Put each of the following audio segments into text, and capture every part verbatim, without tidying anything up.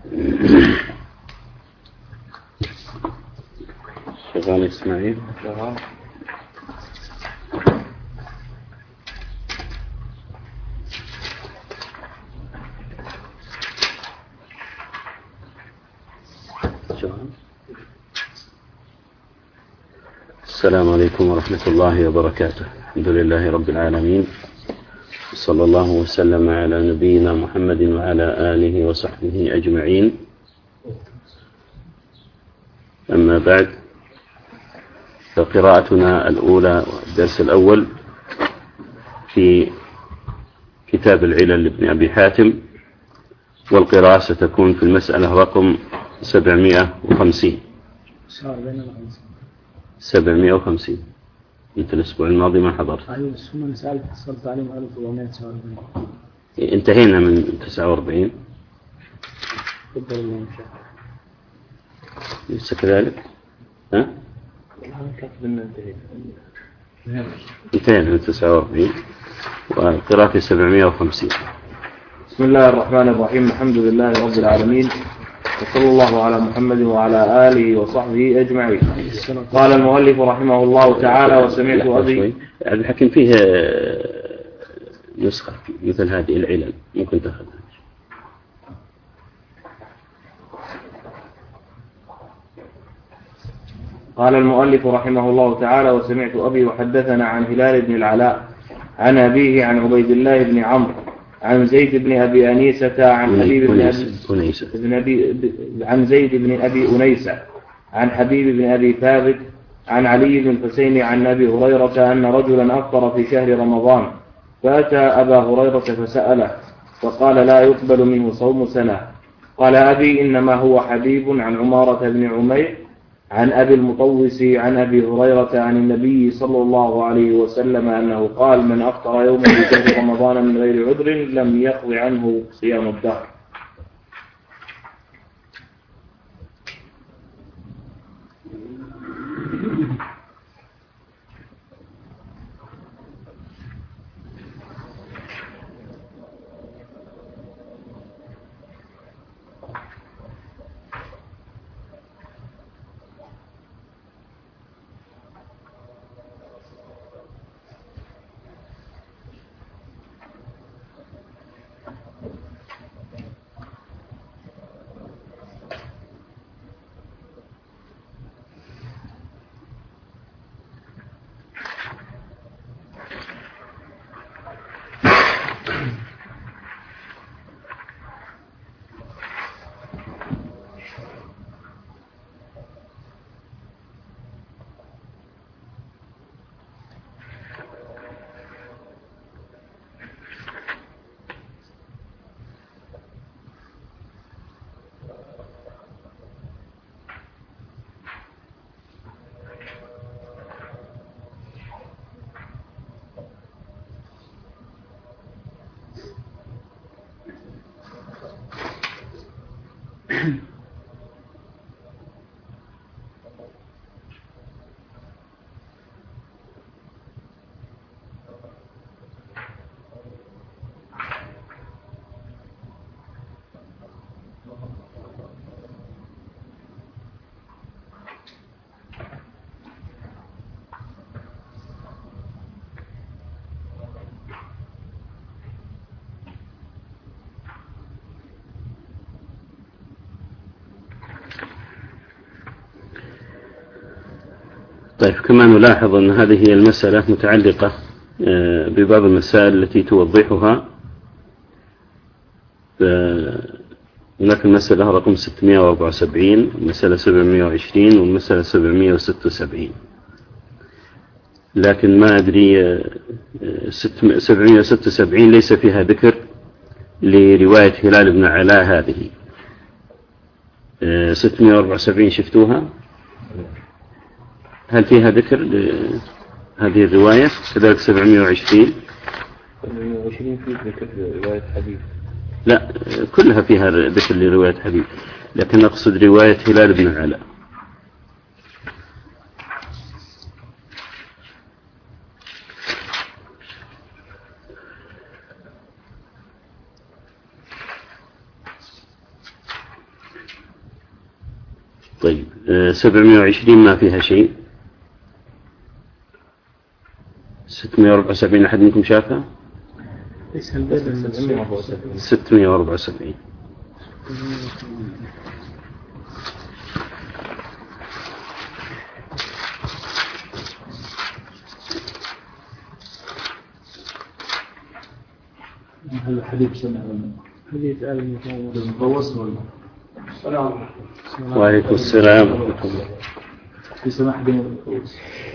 شغال إسماعيل. شغال. السلام عليكم ورحمة الله وبركاته. الحمد لله رب العالمين، صلى الله وسلم على نبينا محمد وعلى آله وصحبه أجمعين. أما بعد، فقراءتنا الأولى والدرس الأول في كتاب العلل لابن أبي حاتم، والقراءة ستكون في المسألة رقم سبعمائة وخمسين. سبعمائة وخمسين. أنت الأسبوع الماضي ما حضرت. أيوة، بس هم مسألة حصلت عليهم ألف وأربعمائة وتسعة وأربعين. انتهينا من تسعة وأربعين. قدر الله إن شاء الله. ليس كذلك؟ ها؟ أنا كاتب إنه انتهينا. انتهينا من تسعة وأربعين، وقراءة سبعمائة وخمسين. بسم الله الرحمن الرحيم. الحمد لله رب العالمين، وصلى الله على محمد وعلى آله وصحبه أجمعين. قال المؤلف رحمه الله تعالى: وسمعت أبي. عبد الحكيم فيه نسخة مثل هذه العلل، ممكن تأخذها. قال المؤلف رحمه الله تعالى: وسمعت أبي وحدثنا عن هلال بن العلاء عن أبيه عن عبيد الله بن عمرو عن زيد بن أبي أنيسة عن حبيب بن أبي عن زيد بن أبي أنيسة عن حبيب بن أبي ثابت عن علي بن الحسين عن أبي هريرة أن رجلا أفطر في شهر رمضان، فأتى أبا هريرة فسأله، فقال: لا يقبل منه صوم سنة. قال أبي: إنما هو حبيب عن عمارة بن عمير عن أبي المطوس عن أبي هريرة عن النبي صلى الله عليه وسلم أنه قال: من أفطر يوما في شهر رمضان من غير عذر لم يقض عنه صيام الدهر. طيب، كما نلاحظ أن هذه هي المسألة متعلقة ببعض المسائل التي توضحها. هناك المسألة رقم ستمائة وأربعة وسبعين، المسألة سبعمائة وعشرين، والمسألة سبعمائة وستة وسبعين. لكن ما أدري، سبعمائة وستة وسبعين ليس فيها ذكر لرواية هلال بن علاء هذه. ستمائة وأربعة وسبعين شفتوها؟ هل فيها ذكر لهذه الرواية؟ كذلك سبعمائة وعشرين. سبعمائة وعشرين فيه ذكر رواية حبيب. لا، كلها فيها ذكر لرواية حبيب، لكن أقصد رواية هلال بن علاء. طيب سبعمائة وعشرين ما فيها شيء. ستمائة وأربعة وسبعين أحد منكم شافها؟ ستمائة وأربعة وسبعين. هذا حديث سنة حديث آل المطوس ولا؟ السلام عليكم. وعليكم السلام ورحمة الله. في سماح بين المطوس.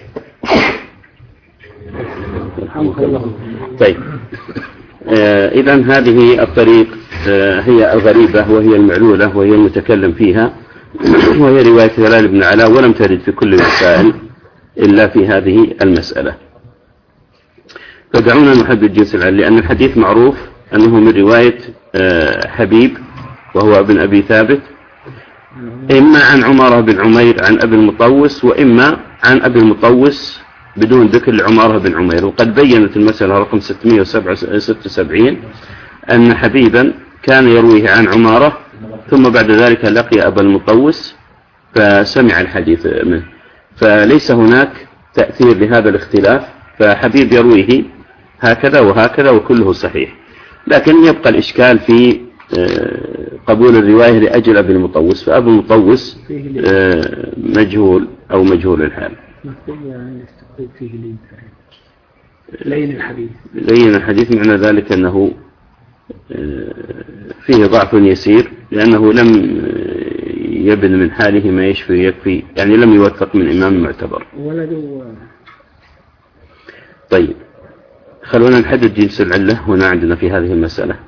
طيب آه إذن هذه الطريق آه هي الغريبة وهي المعلولة وهي المتكلم فيها، وهي رواية هلال بن علاء، ولم ترد في كل المسائل إلا في هذه المسألة. فدعونا نحدد جنس العلة، لأن الحديث معروف أنه من رواية آه حبيب وهو ابن أبي ثابت، إما عن عمارة بن عمير عن أبي المطوس، وإما عن أبي المطوس بدون ذكر لعمارة بن عمير. وقد بيّنت المسألة رقم ستمائة وستة وسبعين أن حبيبا كان يرويه عن عمارة، ثم بعد ذلك لقي أبا المطوس فسمع الحديث منه، فليس هناك تأثير لهذا الاختلاف، فحبيب يرويه هكذا وهكذا وكله صحيح. لكن يبقى الإشكال في قبول الرواية لأجل أبي المطوس، فأبو المطوس مجهول أو مجهول الحال. فيه لين لين الحديث لين الحديث معنى ذلك أنه فيه ضعف يسير، لأنه لم يبن من حاله ما يشفي يكفي، يعني لم يوثق من إمام معتبر. طيب خلونا نحدد جنس العلة هنا عندنا في هذه المسألة.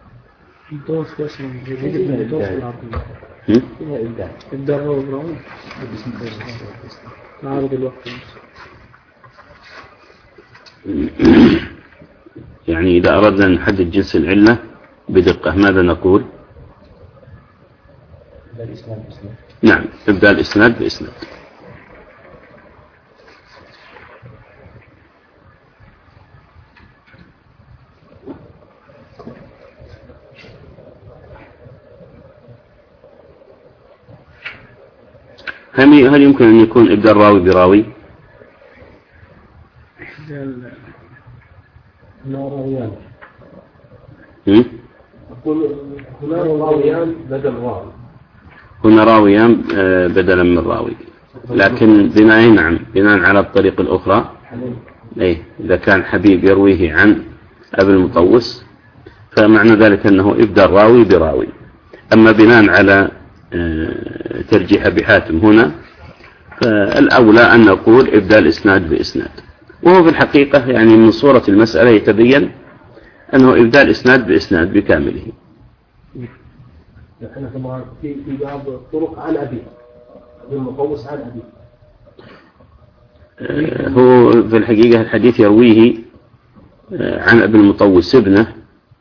معارض الوقت. يعني إذا أردنا أن نحدد جنس العلة بدقة ماذا نقول؟ نعم، إبدال الإسناد بإسناد. هل يمكن أن يكون إبدال راوي براوي؟ هنا راويان. أقول هنا راويان بدل راوي. هنا راويان بدلا من راوي، لكن بناء نعم بناء على الطريق الأخرى. أي إذا كان حبيب يرويه عن أبي المطوس فمعنى ذلك أنه إبدال راوي براوي. أما بناء على ترجيح أبي حاتم هنا فالأولى أن نقول إبدال إسناد بإسناد، وهو في الحقيقة يعني من صورة المسألة يتبين أنه إبدال إسناد بإسناد بكامله. نحن كمان في في بعض الطرق عن أبي أبي المطوس عن أبي. هو في الحقيقة الحديث يرويه عن أبي المطوس ابنه،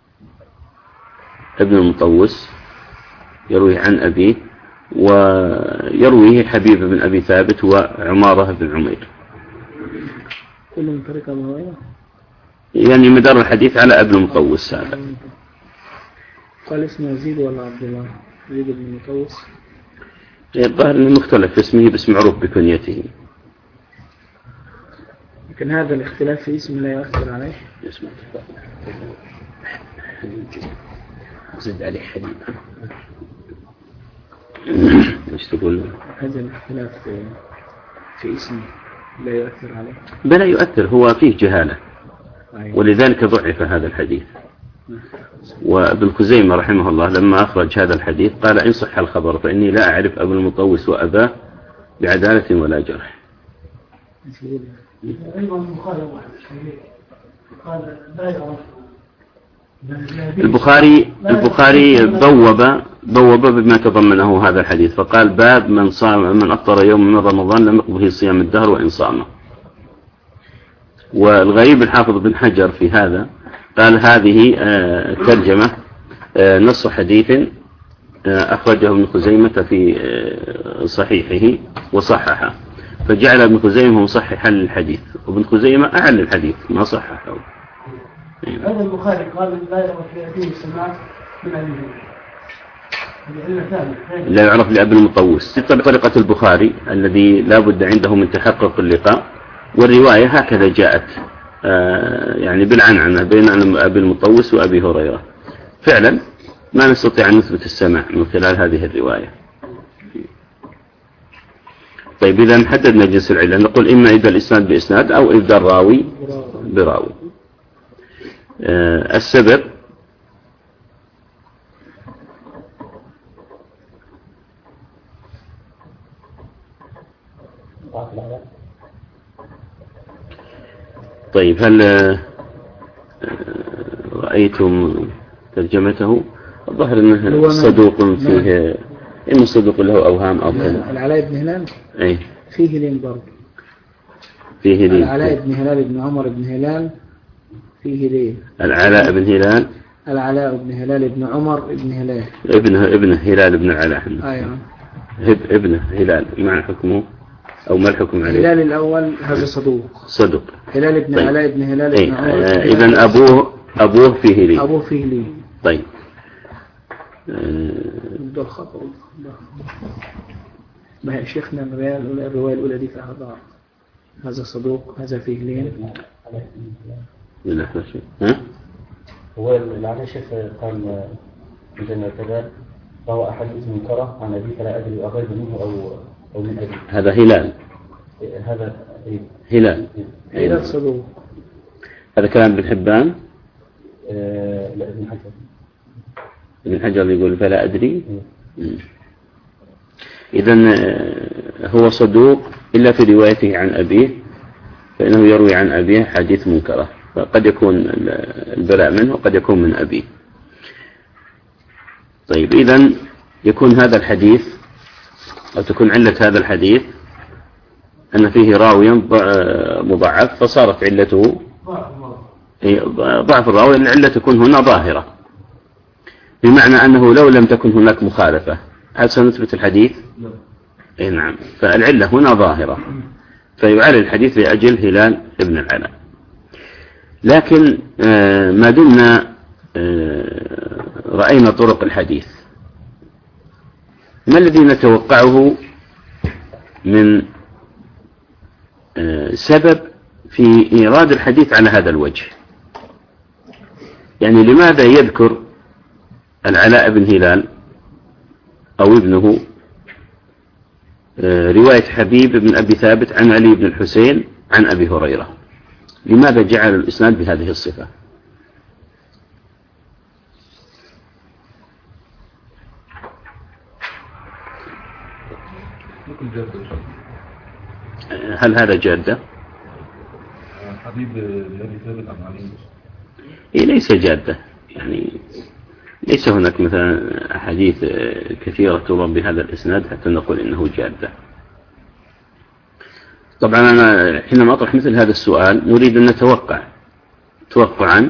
ابن المطوس يرويه عن أبيه، ويرويه حبيب بن أبي ثابت وعمارة بن عمير. كلهم طريقة مهوية؟ يعني مدار الحديث على ابن المطوس هذا. قال اسمه يزيد ولا عبد الله؟ يزيد بن المطوس. الظاهر انه مختلف في اسمه بس معروف بكنيته. لكن هذا الاختلاف في اسم لا يؤثر عليه. اسمه زد عليه حديد. ايش تقول؟ هذا الاختلاف في اسم لا يؤثر عليه. بلا يؤثر، هو فيه جهالة ولذلك ضعف هذا الحديث. وابن خزيمة رحمه الله لما أخرج هذا الحديث قال إن صح الخبر فإني لا أعرف أبو المطوس وأباه بعدالة ولا جرح. البخاري البخاري بوب بوب بما تضمنه هذا الحديث، فقال باب من صام من أفطر يوم من رمضان لم يقبه صيام الدهر وإن صامه. والغريب الحافظ بن حجر في هذا قال هذه ترجمة نص حديث أخرجه ابن خزيمة في صحيحه وصححه، فجعل ابن خزيمة مصححا للحديث، وابن خزيمة أعل الحديث ما صححه. هذا البخاري قال لا يروي فيه سماع من أبيه. لا يعرف لأبي المطوس بطريقة البخاري الذي لا بد عنده من تحقق اللقاء، والرواية هكذا جاءت يعني بالعنعنة بين أبي المطوس وأبي هريرة. فعلا ما نستطيع أن نثبت السماع من خلال هذه الرواية. طيب إذا حددنا جنس العلة، نقول إما إذا الإسناد بإسناد أو إذا الراوي براوي. أه السبب طيب هل رأيتم ترجمته؟ الظاهر أنه صدوق فيه، إما صدوق له أوهام أو كذا. العلاء بن هلال أي فيه لين برضه، فيه لين. العلاء بن هلال بن عمر بن هلال فيه لين. العلاء بن هلال العلاء بن هلال بن عمر بن هلال ابنه ابنه هلال بن العلاء. أيوة ابنه هلال، ما حكمه أو ما الحكم عليه؟ هلال الأول هذا صدوق صدوق. هلال بن طيب. علاء بن هلال بن عمر. آه إذن أبوه أبوه فيه لين. أبوه فيه لين. طيب. ده الخطأ. ما هي شيخنا الرواية الأولى دي فيها ضعف. هذا صدوق، هذا فيه لين. لا ها؟ هو العلي شيخ قال مثل كذا، فهو أحاديث منكرة عن أبي فلا أدري أغير منه أو أو من أبي. هذا هلال. هذا هلال. هلال صدوق. هذا كلام ابن حبان. آه لا ابن حجر. ابن حجر يقول فلا أدري. إذن هو صدوق إلا في روايته عن أبيه، فإنه يروي عن أبيه حديث منكرة، فقد يكون البلاء منه وقد يكون من أبيه. طيب إذن يكون هذا الحديث أو تكون علة هذا الحديث أن فيه راويا مضاعف، فصارت علته ضعف الراوي، العلة تكون هنا ظاهرة، بمعنى أنه لو لم تكن هناك مخالفة هل سنثبت الحديث؟ إيه نعم. فالعلة هنا ظاهرة، فيعلل الحديث لأجل هلال ابن العلاء. لكن ما دمنا رأينا طرق الحديث، ما الذي نتوقعه من سبب في إيراد الحديث على هذا الوجه؟ يعني لماذا يذكر العلاء بن هلال أو ابنه رواية حبيب بن أبي ثابت عن علي بن الحسين عن أبي هريرة؟ لماذا جعل الإسناد بهذه الصفة؟ هل هذا جادة؟ حبيب بن أبي ثابت عن علي. إيه ليس جادة، يعني ليس هناك مثلا أحاديث كثيرة تروى بهذا الإسناد حتى نقول إنه جادة. طبعا أنا حينما أطرح مثل هذا السؤال نريد أن نتوقع توقعا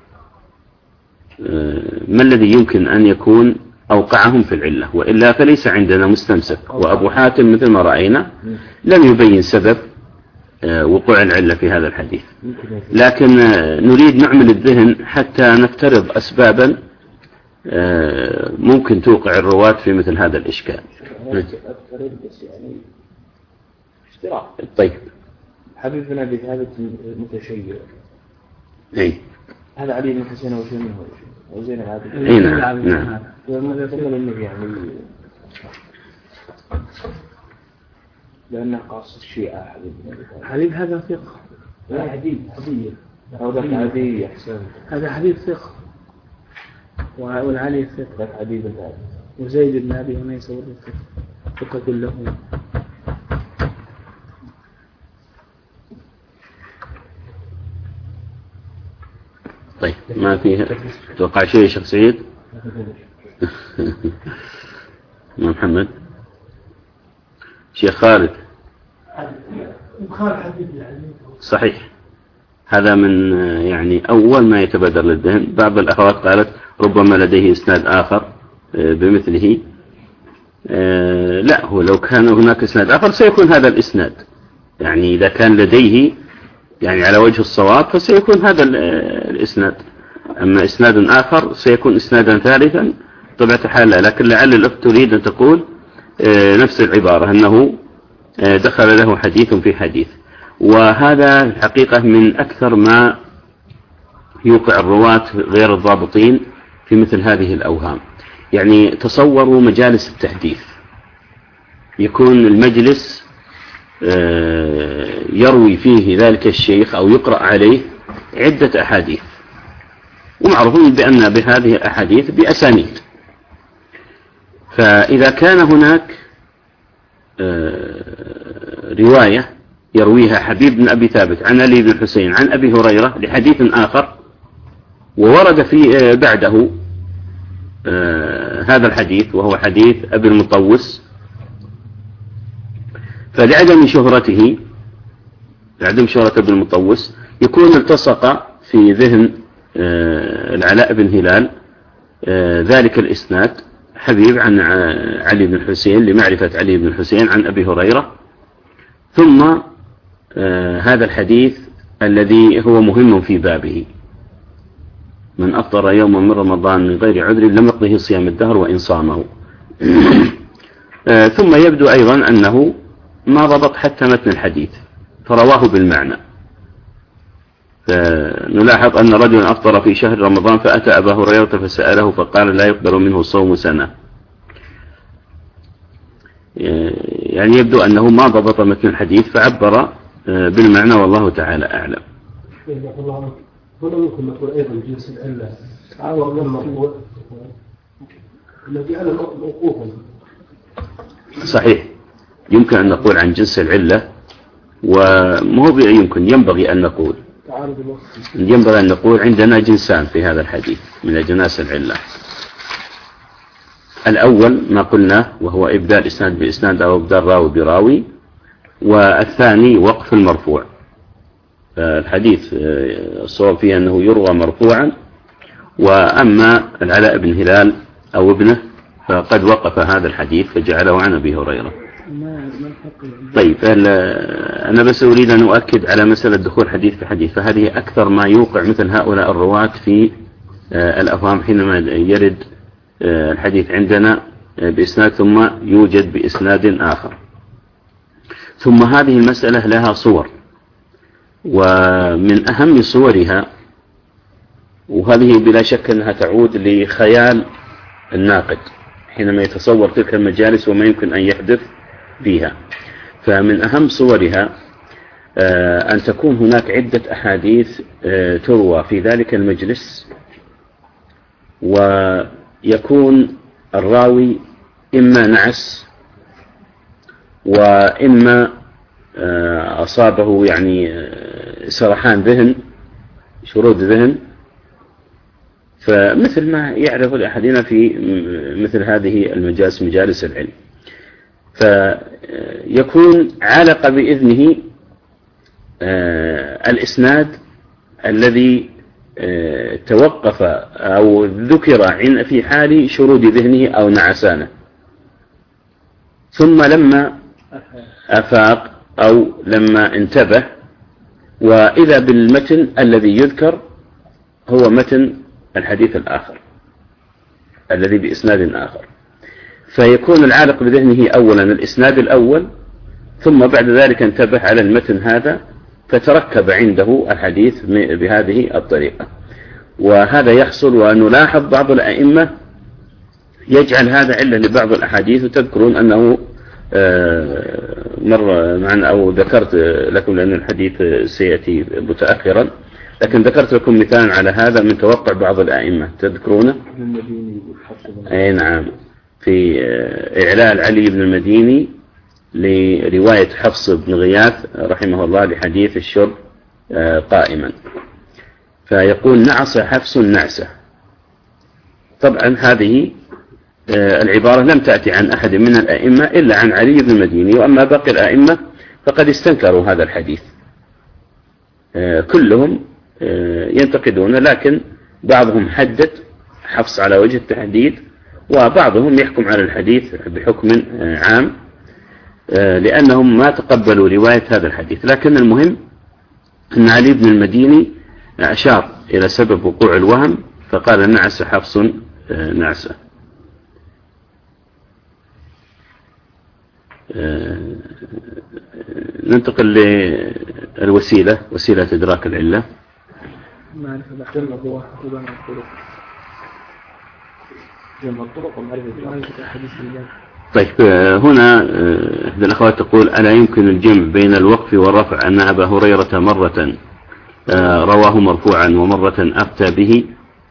ما الذي يمكن أن يكون أوقعهم في العلة، وإلا فليس عندنا مستمسك. وأبو حاتم مثل ما رأينا لم يبين سبب وقوع العلة في هذا الحديث، لكن نريد نعمل الذهن حتى نفترض أسبابا ممكن توقع الرواة في مثل هذا الإشكال. طيب حبيب بن أبي ثابت متشيع. أي هذا علي بن حسين أو شيء منه أو زين العابدين. أي نعم نعم. وماذا تقول النبي يعني لأنه قاصد الشيعة حبيب بن أبي ثابت. حبيب هذا ثقة. لا حبيب حبيب. هذا عادي أحسن. هذا حبيب ثقة. والعلي ثقة. ذاك حبيب ثابت. وزيد بن أبي أنيس ثقة. ثقة كلهم. طيب ما فيها توقع شيء يا شيخ سعيد؟ ما محمد شيخ خالد صحيح. هذا من يعني أول ما يتبادر للذهن. بعض الأخوات قالت ربما لديه إسناد آخر بمثله. لا، هو لو كان هناك إسناد آخر سيكون هذا الإسناد، يعني إذا كان لديه يعني على وجه الصواب فسيكون هذا الإسناد. أما إسناد آخر سيكون إسنادا ثالثا طبيعة الحال لا، لكن لعل الأخت تريد أن تقول نفس العبارة أنه دخل له حديث في حديث. وهذا الحقيقة من أكثر ما يوقع الرواة غير الضابطين في مثل هذه الأوهام. يعني تصوروا مجالس التحديث، يكون المجلس يروي فيه ذلك الشيخ أو يقرأ عليه عدة أحاديث، ومعروفون بأن بهذه الأحاديث بأسانيد. فإذا كان هناك رواية يرويها حبيب بن أبي ثابت عن علي بن الحسين عن أبي هريرة لحديث آخر، وورد في بعده هذا الحديث وهو حديث أبي المطوس، فلعدم شهرته لعدم شهرة أبي المطوس يكون التصق في ذهن العلاء بن هلال ذلك الإسناد حبيب عن علي بن الحسين لمعرفة علي بن الحسين عن أبي هريرة، ثم هذا الحديث الذي هو مهم في بابه: من أفطر يوما من رمضان من غير عذر لم يقضه صيام الدهر وإن صامه. ثم يبدو أيضا أنه ما ضبط حتى متن الحديث فرواه بالمعنى. فنلاحظ أن رجلا أفطر في شهر رمضان فأتى أبا هريرة فسأله فقال لا يقدر منه صوم سنة. يعني يبدو أنه ما ضبط متن الحديث فعبر بالمعنى والله تعالى أعلم. هنا ممكن نقول أيضا جنس العلة تعاور لما الذي على موقوفا. صحيح، يمكن أن نقول عن جنس العلة، ومو يمكن ينبغي أن نقول ينبغي أن نقول عندنا جنسان في هذا الحديث من أجناس العلة. الأول ما قلنا وهو إبدال إسناد بإسناد أو إبدال راوي براوي، والثاني وقف المرفوع. الحديث الصواب فيه أنه يروى مرفوعا، وأما العلاء بن هلال أو ابنه فقد وقف هذا الحديث فجعله عن أبي هريرة. طيب أنا بس أريد أن أؤكد على مسألة دخول حديث في حديث، فهذه أكثر ما يوقع مثل هؤلاء الرواة في الأفهام حينما يرد الحديث عندنا بإسناد ثم يوجد بإسناد آخر. ثم هذه المسألة لها صور، ومن أهم صورها، وهذه بلا شك أنها تعود لخيال الناقد حينما يتصور تلك المجالس وما يمكن أن يحدث فيها. فمن أهم صورها أن تكون هناك عدة أحاديث تروى في ذلك المجلس، ويكون الراوي إما نعس وإما أصابه يعني سرحان ذهن، شرود ذهن، فمثل ما يعرف الأحدين في مثل هذه المجالس مجالس العلم، فيكون علق بإذنه الإسناد الذي توقف أو ذكر في حال شرود ذهنه أو نعسانه، ثم لما أفاق أو لما انتبه وإذا بالمتن الذي يذكر هو متن الحديث الآخر الذي بإسناد آخر، فيكون العالق بذهنه أولا الإسناد الأول، ثم بعد ذلك انتبه على المتن هذا فتركب عنده الحديث بهذه الطريقة. وهذا يحصل، ونلاحظ بعض الأئمة يجعل هذا علة لبعض الأحاديث. وتذكرون أنه مر معنا أو ذكرت لكم لأن الحديث سيأتي متأخرا، لكن ذكرت لكم مثال على هذا من توقع بعض الأئمة، تذكرونه؟ أي نعم، في إعلال علي بن المديني لرواية حفص بن غياث رحمه الله لحديث الشرب قائما، فيقول نعس حفص نعسة. طبعا هذه العبارة لم تأتي عن أحد من الأئمة إلا عن علي بن المديني، وأما باقي الأئمة فقد استنكروا هذا الحديث، كلهم ينتقدون، لكن بعضهم حدد حفص على وجه التحديد، وبعضهم يحكم على الحديث بحكم عام لأنهم ما تقبلوا رواية هذا الحديث. لكن المهم أن علي بن المديني أشار إلى سبب وقوع الوهم فقال نعس حفص نعسة. ننتقل للوسيلة، وسيلة إدراك العلة. معرفة بأحكام الأضواء وجمع الطرق. جمع الطرق ومعرفة أحاديث الباب. طيب هنا إحدى الأخوات تقول: ألا يمكن الجمع بين الوقف والرفع أن أبا هريرة مرة رواه مرفوعا ومرة أفتى به؟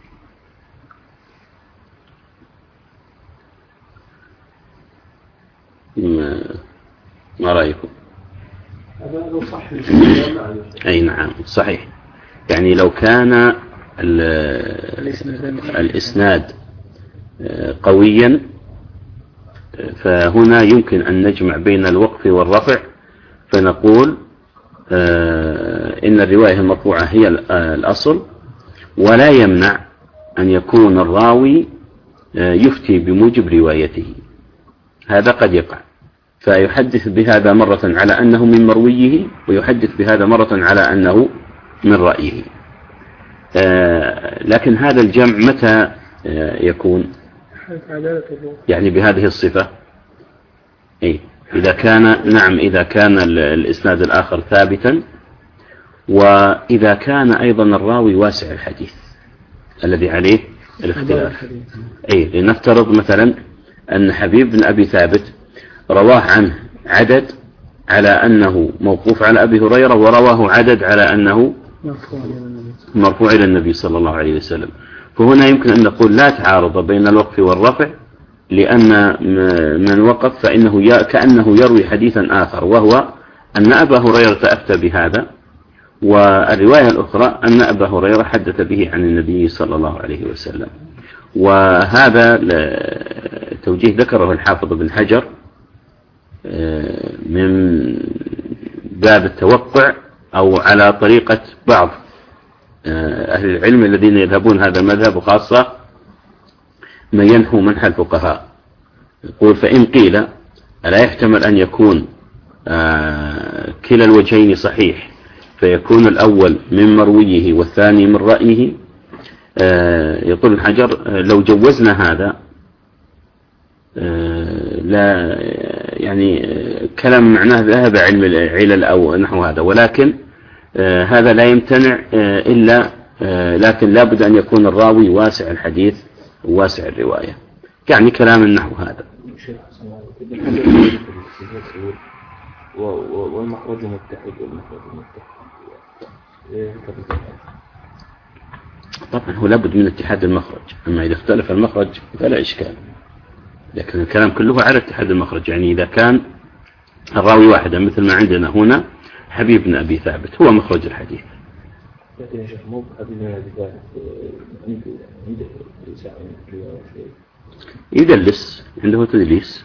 ما رأيكم؟ هذا صح. أي نعم صحيح. يعني لو كان الإسناد قويا فهنا يمكن أن نجمع بين الوقف والرفع، فنقول إن الرواية المرفوعة هي الأصل، ولا يمنع أن يكون الراوي يفتي بموجب روايته. هذا قد يقع، فيحدث بهذا مرة على أنه من مرويه، ويحدث بهذا مرة على أنه من رأيه. لكن هذا الجمع متى يكون؟ يعني بهذه الصفة. إيه؟ إذا كان نعم إذا كان الإسناد الآخر ثابتا، وإذا كان أيضا الراوي واسع الحديث الذي عليه الاختلاف. أي لنفترض مثلا أن حبيب بن أبي ثابت رواه عنه عدد على أنه موقوف على أبي هريرة، ورواه عدد على أنه مرفوع إلى النبي صلى الله عليه وسلم. فهنا يمكن أن نقول لا تعارض بين الوقف والرفع، لأن من وقف فإنه كأنه يروي حديثا آخر، وهو أن أبا هريرة أفتى بهذا، والرواية الأخرى أن أبا هريرة حدث به عن النبي صلى الله عليه وسلم. وهذا توجيه ذكره الحافظ بن حجر من باب التوقع، أو على طريقة بعض أهل العلم الذين يذهبون هذا المذهب، وخاصة من ينحو منحى الفقهاء. يقول: فإن قيل ألا يحتمل أن يكون كلا الوجهين صحيح، فيكون الأول من مرويه والثاني من رأيه؟ يقول ابن حجر: لو جوزنا هذا لا يعني كلام معناه ذهب علم العلل أو نحو هذا، ولكن هذا لا يمتنع إلا لكن لا بد أن يكون الراوي واسع الحديث وواسع الرواية، يعني كلام النحو هذا. والمخرج متحد والمخرج متحد. طبعا هو لابد من اتحاد المخرج، أما إذا اختلف المخرج فلا إشكال، لكن الكلام كله على اتحاد المخرج. يعني إذا كان الراوي واحدا مثل ما عندنا هنا حبيب بن أبي ثابت هو مخرج الحديث. لكن يا شيخ مو حبيب بن أبي ثابت عنده يدلس، عنده تدليس.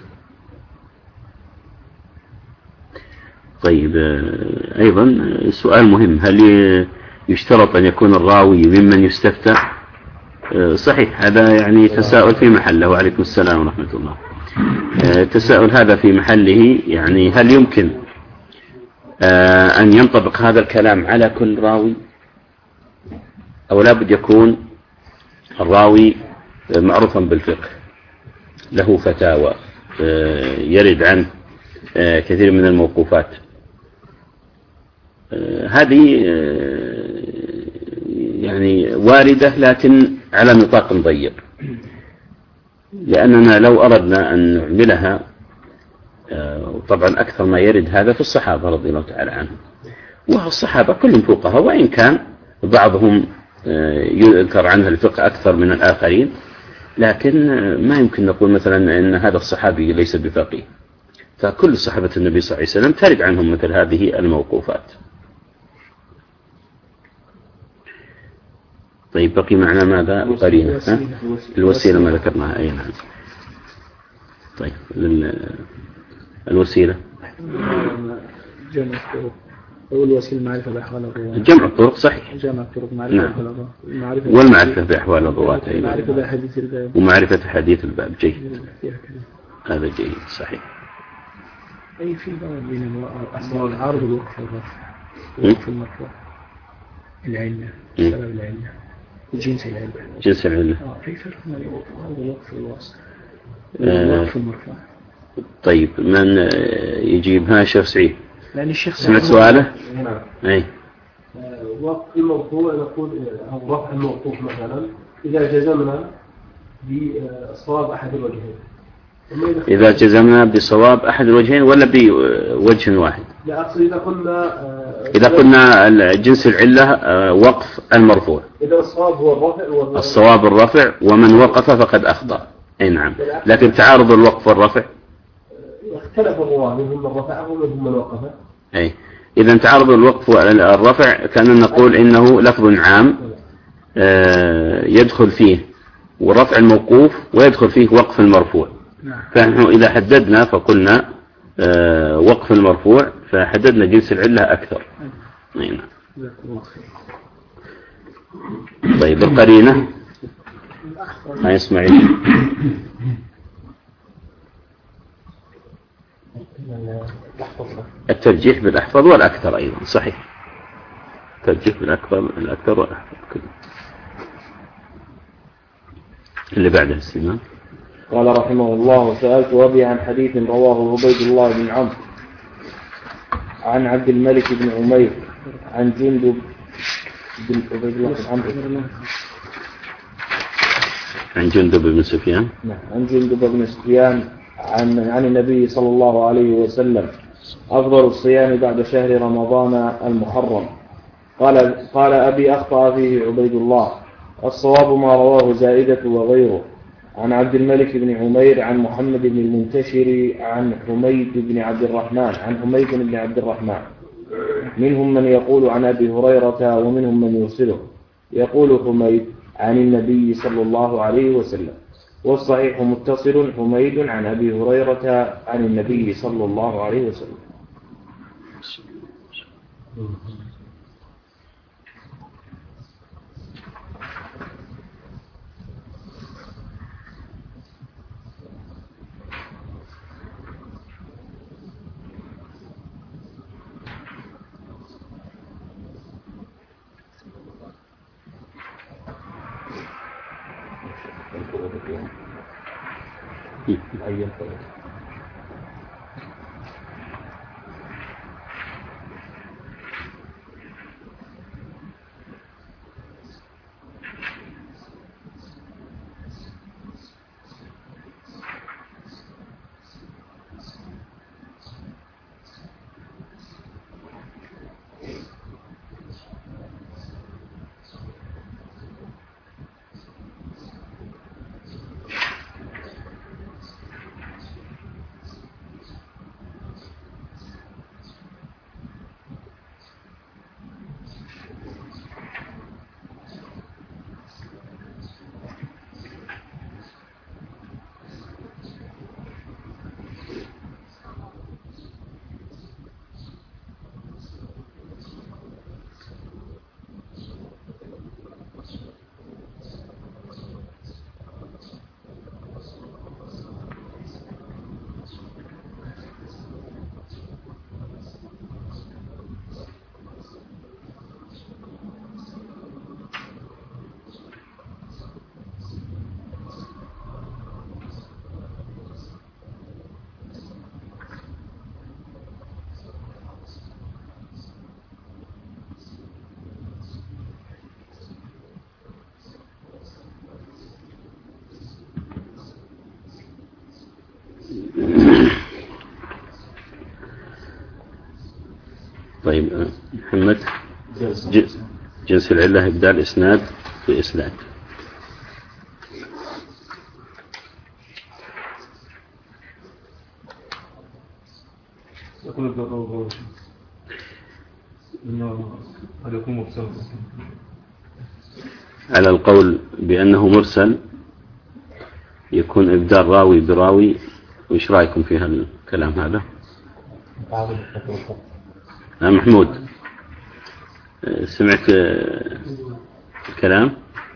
طيب أيضا السؤال مهم: هل يشترط أن يكون الراوي ممن يستفتى؟ صحيح، هذا يعني تساؤل في محله. وعليكم السلام ورحمة الله. التساؤل هذا في محله، يعني هل يمكن أن ينطبق هذا الكلام على كل راوي، أو لا بد يكون الراوي معروفا بالفقه، له فتاوى، يرد عنه كثير من الموقوفات؟ هذه يعني واردة لكن على نطاق ضيق، لأننا لو أردنا أن نعملها، طبعا أكثر ما يرد هذا في الصحابة رضي الله تعالى عنهم، والصحابة كلهم فقهاء، وإن كان بعضهم يذكر عنه الفقه أكثر من الآخرين، لكن ما يمكن نقول مثلا أن هذا الصحابي ليس بفقيه. فكل صحابة النبي صلى الله عليه وسلم ترد عنهم مثل هذه الموقوفات. طيب بقي معنا ماذا؟ قرينة الوسيلة ما ذكرناها. أي نعم. طيب الوسيلة جمع الطرق، أو الوسيلة معرفة بأحوال الرواة. جمع الطرق صحيح. جمع الطرق معرفة نعم. بأحوال الرواة، والمعرفة بأحوال الرواة، معرفة بأحاديث الباب، ومعرفة حديث الباب. جيد، هذا جيد صحيح. أي في فرق بين العرض والوقف والرفع. الوقف المرفوع، العلة، سبب العلة، جنس العلة. جنس العلة. آه في فرق بين الوقف والوقف والواسط. الوقف المرفوع. طيب من يجيبها؟ شيخ سعيد. لأن الشيخ سمعت سؤاله؟ نعم. أي. وقف الموضوع نقول أو رفع الموقوف مثلا إذا جزمنا بصواب أحد الوجهين. إذا جزمنا بصواب أحد الوجهين ولا بوجه واحد؟ لا أقصد إذا قلنا إذا قلنا جنس العلة وقف المرفوع. إذا الصواب هو الرفع. الصواب الرفع ومن وقف فقد أخطأ. أي نعم. لكن تعارض الوقف والرفع اختلف الرواه منهم من رفعه ومنهم من وقفه. أي. إذا تعارض الوقف والرفع كان نقول إنه لفظ عام يدخل فيه ورفع الموقوف ويدخل فيه وقف المرفوع. فنحن إذا حددنا فقلنا وقف المرفوع فحددنا جنس العلة أكثر. أي نعم. طيب القرينة ما يسمع الترجيح بالأحفظ والأكثر أيضا صحيح. الترجيح بالأكثر الأكثر والأحفظ كله. اللي بعده السلام. قال رحمه الله: سألت أبي عن حديث رواه عبيد الله بن عمرو عن عبد الملك بن عمير عن جندب بن عبيد الله بن عمرو عن جندب بن سفيان عن جندب بن سفيان عن عن النبي صلى الله عليه وسلم: أفضل الصيام بعد شهر رمضان المحرم. قال قال أبي: أخطأ فيه عبيد الله، الصواب ما رواه زائدة وغيره عن عبد الملك بن عمير عن محمد بن المنتشر عن حميد بن عبد الرحمن عن حميد بن عبد الرحمن. منهم من يقول عن أبي هريرة ومنهم من يرسله. يقول حميد عن النبي صلى الله عليه وسلم، والصحيح متصل حميد عن أبي هريرة عن النبي صلى الله عليه وسلم. طيب محمد، جنس العلة إبدال إسناد بإسناد. يقول الضرورة إنه قد يكون مرسل. على القول بأنه مرسل يكون إبدال راوي براوي، وإيش رأيكم في هالكلام هذا؟ آه محمود، سمعت الكلام؟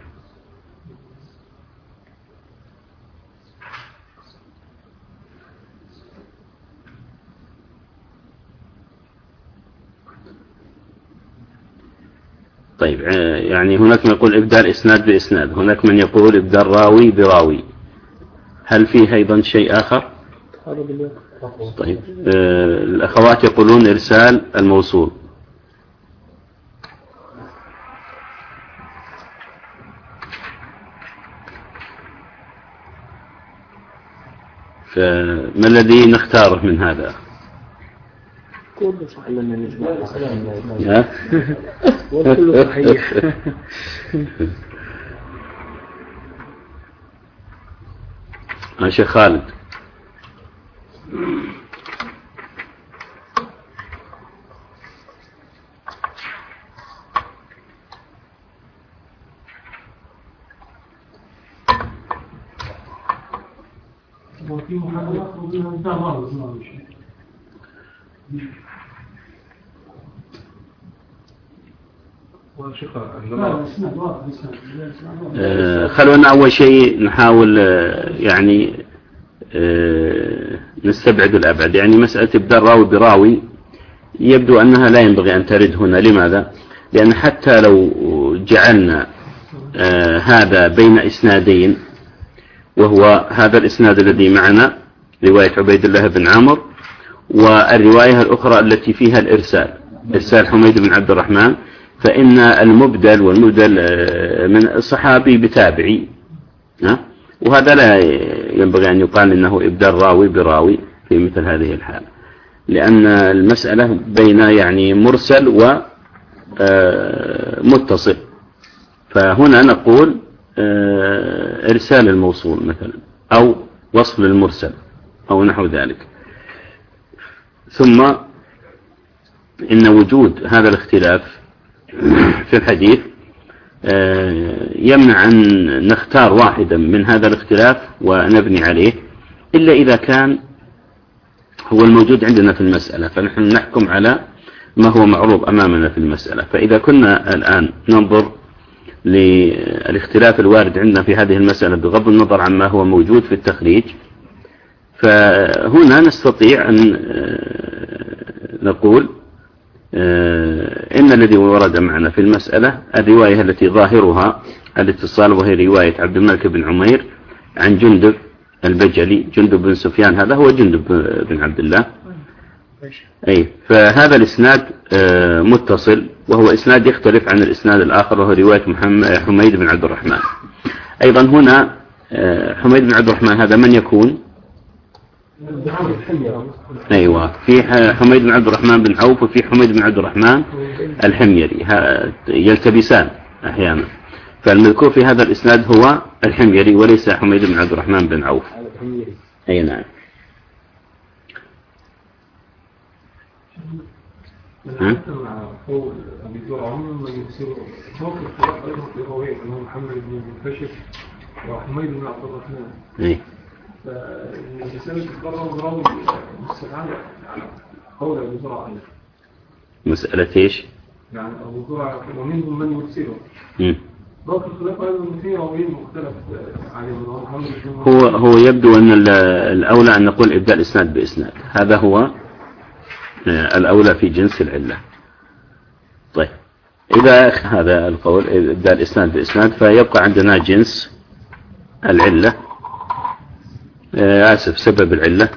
طيب، يعني هناك من يقول إبدال إسناد بإسناد، هناك من يقول إبدال راوي براوي. هل فيه أيضا شيء آخر؟ طيب آه الأخوات يقولون إرسال الموصول. فما الذي نختاره من هذا؟ كله صحيح. ها؟ كله صحيح. يا شيخ خالد. وفي محاولات وبها انتهى آه خلونا أول شيء نحاول آه يعني آه نستبعد الأبعد. يعني مسألة إبدال راوي براوي يبدو أنها لا ينبغي أن ترد هنا. لماذا؟ لأن حتى لو جعلنا آه هذا بين إسنادين، وهو هذا الإسناد الذي معنا رواية عبيد الله بن عمرو والرواية الأخرى التي فيها الإرسال، إرسال حميد بن عبد الرحمن، فإن المبدل والمبدل من الصحابي بتابعي، وهذا لا ينبغي أن يقال إنه إبدال راوي براوي في مثل هذه الحالة، لأن المسألة بين يعني مرسل ومتصل. فهنا نقول إرسال الموصول مثلا أو وصل المرسل أو نحو ذلك. ثم إن وجود هذا الاختلاف في الحديث يمنع أن نختار واحدا من هذا الاختلاف ونبني عليه، إلا إذا كان هو الموجود عندنا في المسألة، فنحن نحكم على ما هو معروض أمامنا في المسألة. فإذا كنا الآن ننظر للاختلاف الوارد عندنا في هذه المسألة بغض النظر عن ما هو موجود في التخريج، فهنا نستطيع أن نقول إن الذي ورد معنا في المسألة الرواية التي ظاهرها الاتصال، وهي رواية عبد الملك بن عمير عن جندب البجلي. جندب بن سفيان هذا هو جندب بن عبد الله. أي فهذا الإسناد متصل، وهو إسناد يختلف عن الإسناد الآخر، وهو رواية حميد بن عبد الرحمن. أيضا هنا حميد بن عبد الرحمن هذا من يكون؟ أيوة، في حميد بن عبد الرحمن بن عوف وفي حميد بن عبد الرحمن الحميري، يلتبسان أحيانا، فالمذكور في هذا الإسناد هو الحميري وليس حميد بن عبد الرحمن بن عوف. أي نعم. وحميد بن عبد الرحمن. إيه. فالمسألة تتضرر براوي مستعان على قول أبو زرع. مسألة إيش؟ يعني أبو زرع ومنهم من يرسله. امم. باقي الخلاف أيضا فيه راويين مختلف عليهم. هو هو يبدو أن الأولى أن نقول إبدال إسناد بإسناد، هذا هو الأولى في جنس العلة. طيب إذا هذا القول إبدال إسناد بإسناد، فيبقى عندنا جنس العلة. آسف، سبب العلة.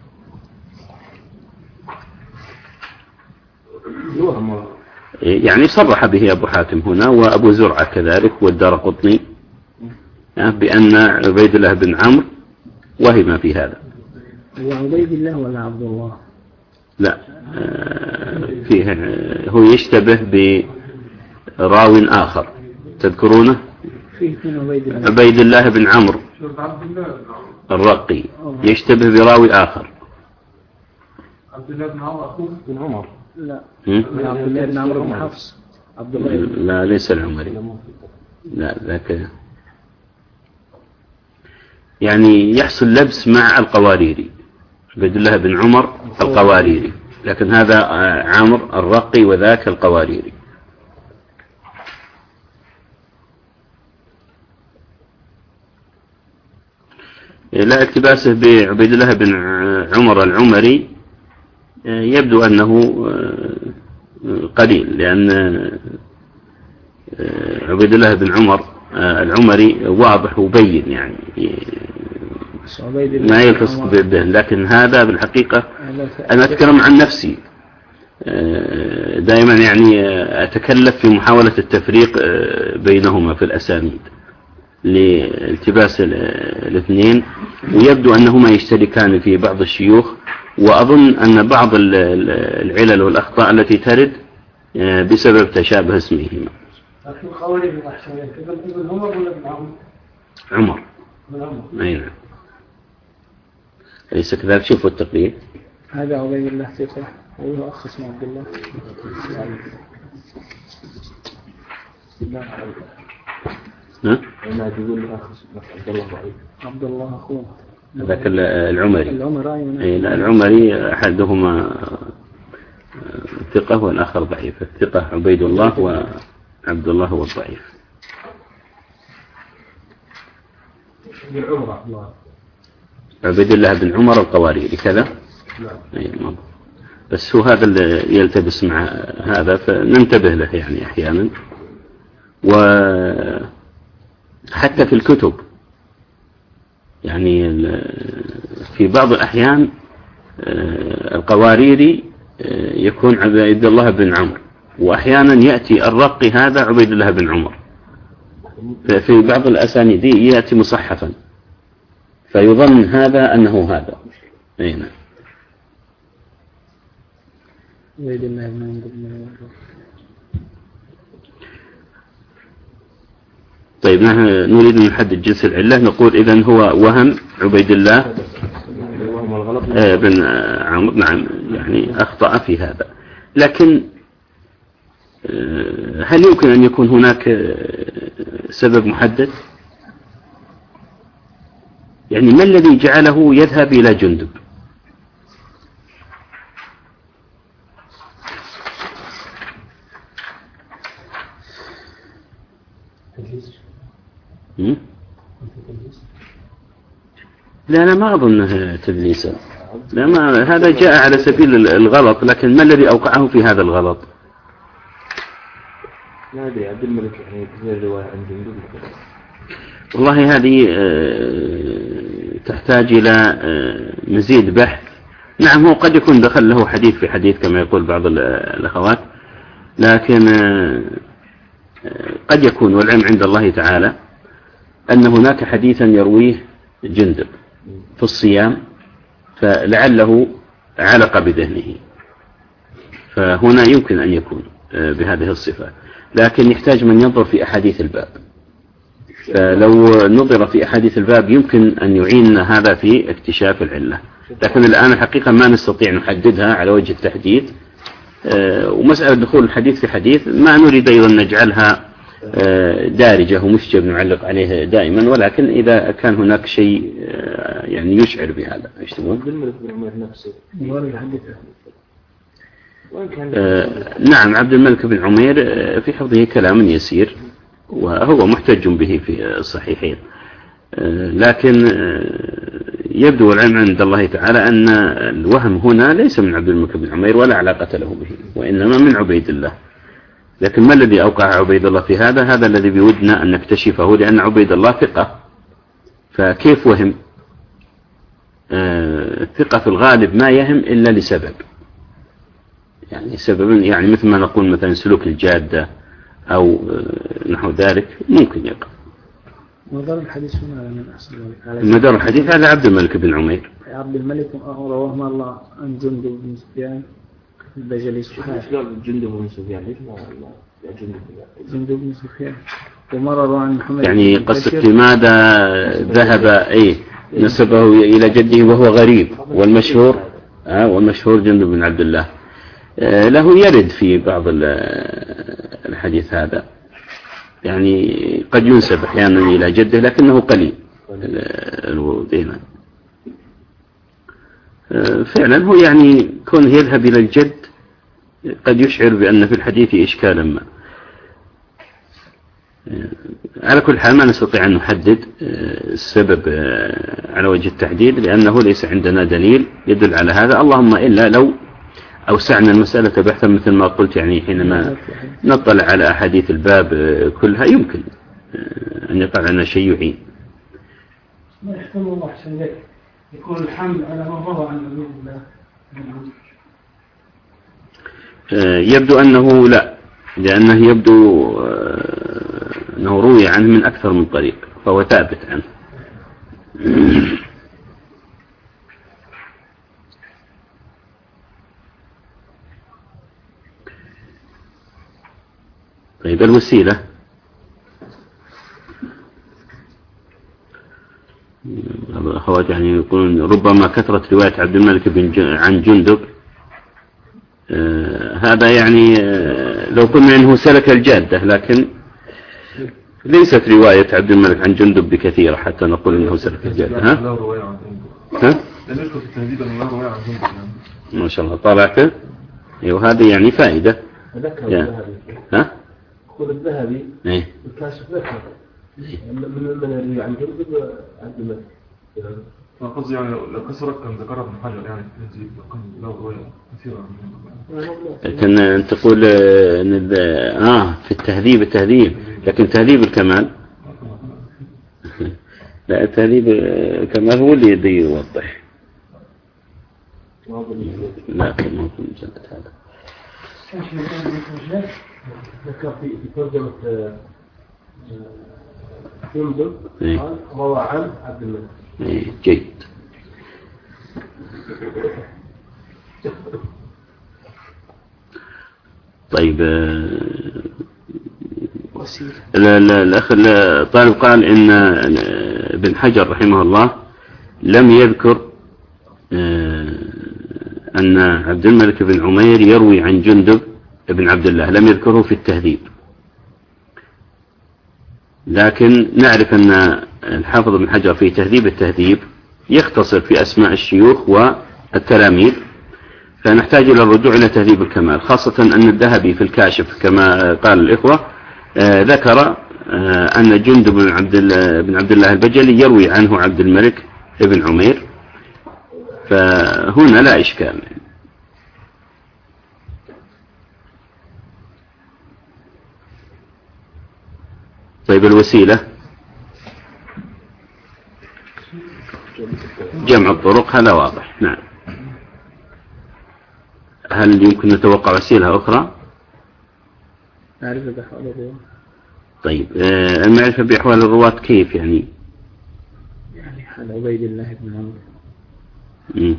يعني صرح به أبو حاتم هنا وأبو زرعة كذلك والدارقطني بأن عبيد الله بن عمرو وهم في هذا. هو عبيد الله ولا عبد الله؟ لا، فيه هو يشتبه براو آخر تذكرونه؟ عبيد الله بن عمرو الرقي يشتبه براوي آخر. عبد الله بن عمرو أخوه بن عمر. لا، عبد الله بن عمرو بن حفص. عبد الله. لا، ليس العمري. لا، ذاك يعني يحصل لبس مع القواريري. عبد الله بن عمر القواريري، لكن هذا عمرو الرقي وذاك القواريري. لا اقتباسه بعبيد الله بن عمر العمري يبدو أنه قليل، لأن عبيد الله بن عمر العمري واضح وبين يعني ما يلتصق بالدهن. لكن هذا بالحقيقة أنا أتكلم عن نفسي دائما، يعني أتكلف في محاولة التفريق بينهما في الأسانيد لالتباس الاثنين، ويبدو أنهما يشتركان في بعض الشيوخ، وأظن أن بعض العلل والأخطاء التي ترد بسبب تشابه اسمهما. لكن خوارج الأحسن ابن عمر ولا ابن عمر؟ عمر. ابن عمر. أي نعم. أليس كذلك؟ شوفوا التقرير. هذا عبيد الله ثقة وهو أخ اسمه عبد الله. ها؟ أنا تقول لي أخ عبد الله ضعيف. عبد الله أخوه. هذاك العمري. العمري. أي لا، العمري أحدهما ثقة والآخر ضعيف. الثقة عبيد الله وعبد الله هو الضعيف. ابن عمر الله. عبيد الله بن عمر القواريري كذا. نعم. بس هو هذا اللي يلتبس مع هذا، فننتبه له يعني أحيانا. وحتى في الكتب يعني في بعض الأحيان القواريري يكون عبيد الله بن عمر، وأحيانا يأتي الرقي هذا عبيد الله بن عمر. في بعض الأسانيد يأتي مصحفا فيظن هذا أنه هذا. أي نعم. عبيد الله بن عمر. طيب نحن نريد أن نحدد جنس العلة، نقول إذن هو وهم عبيد الله بن عمرو. نعم، يعني أخطأ في هذا. لكن هل يمكن أن يكون هناك سبب محدد؟ يعني ما الذي جعله يذهب إلى جندب؟ لا أنا ما أظنه تدليسا. لا، ما هذا جاء على سبيل الغلط، لكن ما الذي أوقعه في هذا الغلط؟ لا أدري. عبد الملك يعني هي الرواية عن جندب. والله هذه تحتاج إلى مزيد بحث. نعم، هو قد يكون دخل له حديث في حديث كما يقول بعض الأخوات، لكن قد يكون، والعلم عند الله تعالى، أن هناك حديثا يرويه جندب في الصيام فلعله علق بدهنه، فهنا يمكن أن يكون بهذه الصفة، لكن يحتاج من ينظر في أحاديث الباب. فلو نظر في أحاديث الباب يمكن أن يعيننا هذا في اكتشاف العلة، لكن الآن الحقيقة ما نستطيع نحددها على وجه التحديد. ومسألة دخول الحديث في حديث ما نريد أيضا نجعلها دارجة ومشجب نعلق عليه دائما، ولكن إذا كان هناك شيء يعني يشعر بهذا. ايش تقول؟ نعم، عبد الملك بن عمير في حفظه كلام يسير وهو محتج به في الصحيحين، لكن يبدو العلم عند الله تعالى أن الوهم هنا ليس من عبد الملك بن عمير ولا علاقة له به، وإنما من عبيد الله. لكن ما الذي أوقع عبيد الله في هذا؟ هذا الذي بودنا أن نكتشفه، لأن عبيد الله ثقة، فكيف وهم؟ الثقة في الغالب ما يهم إلا لسبب، يعني سبب، يعني مثل ما نقول مثلا سلوك الجادة أو نحو ذلك ممكن يقع. مدار الحديث هنا من أحسن مدار الحديث على عبد الملك بن عمير. عبد الملك رواه ما الله عن جندب بن سفيان البجلي الصحابي. ايش قال جندب بن سفيان؟ ليش ما جندب جندب بن سفيان ومرر عن محمد يعني قصدك لماذا ذهب ايه نسبه الى جده وهو غريب؟ والمشهور اه والمشهور جندب بن عبد الله. آه له يرد في بعض الحديث هذا، يعني قد ينسب احيانا الى جده لكنه قليل الوضينا. آه فعلا هو يعني كونه يذهب الى الجد قد يشعر بأن في الحديث إشكالا ما. على كل حال ما نستطيع أن نحدد السبب على وجه التحديد، لأنه ليس عندنا دليل يدل على هذا، اللهم إلا لو أوسعنا المسألة بحثا مثل ما قلت، يعني حينما نطلع على أحاديث الباب كلها يمكن أن يقع لنا شيء يعين. ما يحتمل الله أحسن لك يكون الحمل على ما روى عن عبيد الله. يبدو أنه لا، لأنه يبدو أنه روي عنه من أكثر من طريق فهو ثابت عنه. طيب الوسيلة الأخوات يعني يقولون ربما كثرة رواية عبد الملك بن عن جندب آه هذا يعني آه لو قلنا أنه سلك الجادة، لكن ليست رواية عبد الملك عن جندب بكثيرة حتى نقول أنه سلك الجادة. ها؟ ها؟ ما شاء الله طالعته. أيوه هذه يعني فائدة. ها؟ يقول الذهبي ايه الكاشف ذكر من من اللي عن جندب عبد الملك. قصدي يعني لو كسرت كان ذكرها ابن حجر يعني يزيد كان له رواية كثيرة. لكن تقول ان اه في التهذيب التهذيب لكن تهذيب الكمال لا التهذيب الكمال هو اللي يدي يوضح. لا ما في مجلد هذا. ذكر في ترجمة جندب قال روى عن عبد الملك. ايه جيد. طيب الأخ الطالب قال إن ابن حجر رحمه الله لم يذكر أن عبد الملك بن عمير يروي عن جندب ابن عبد الله، لم يذكره في التهذيب، لكن نعرف أن الحافظ ابن حجر في تهذيب التهذيب يختصر في أسماء الشيوخ والتلاميذ، فنحتاج إلى الرجوع إلى تهذيب الكمال، خاصة أن الذهبي في الكاشف كما قال الإخوة آه ذكر آه أن جندب بن عبد, بن عبد الله البجلي يروي عنه عبد الملك بن عمير، فهنا لا إشكال. طيب الوسيلة جمع الطرق هذا واضح. نعم. هل يمكن نتوقع وسيلة أخرى؟ معرفة بأحوال الرواة. طيب آه المعرفة بأحوال الرواة كيف يعني؟ يعني حال عبيد الله بن عمرو. امم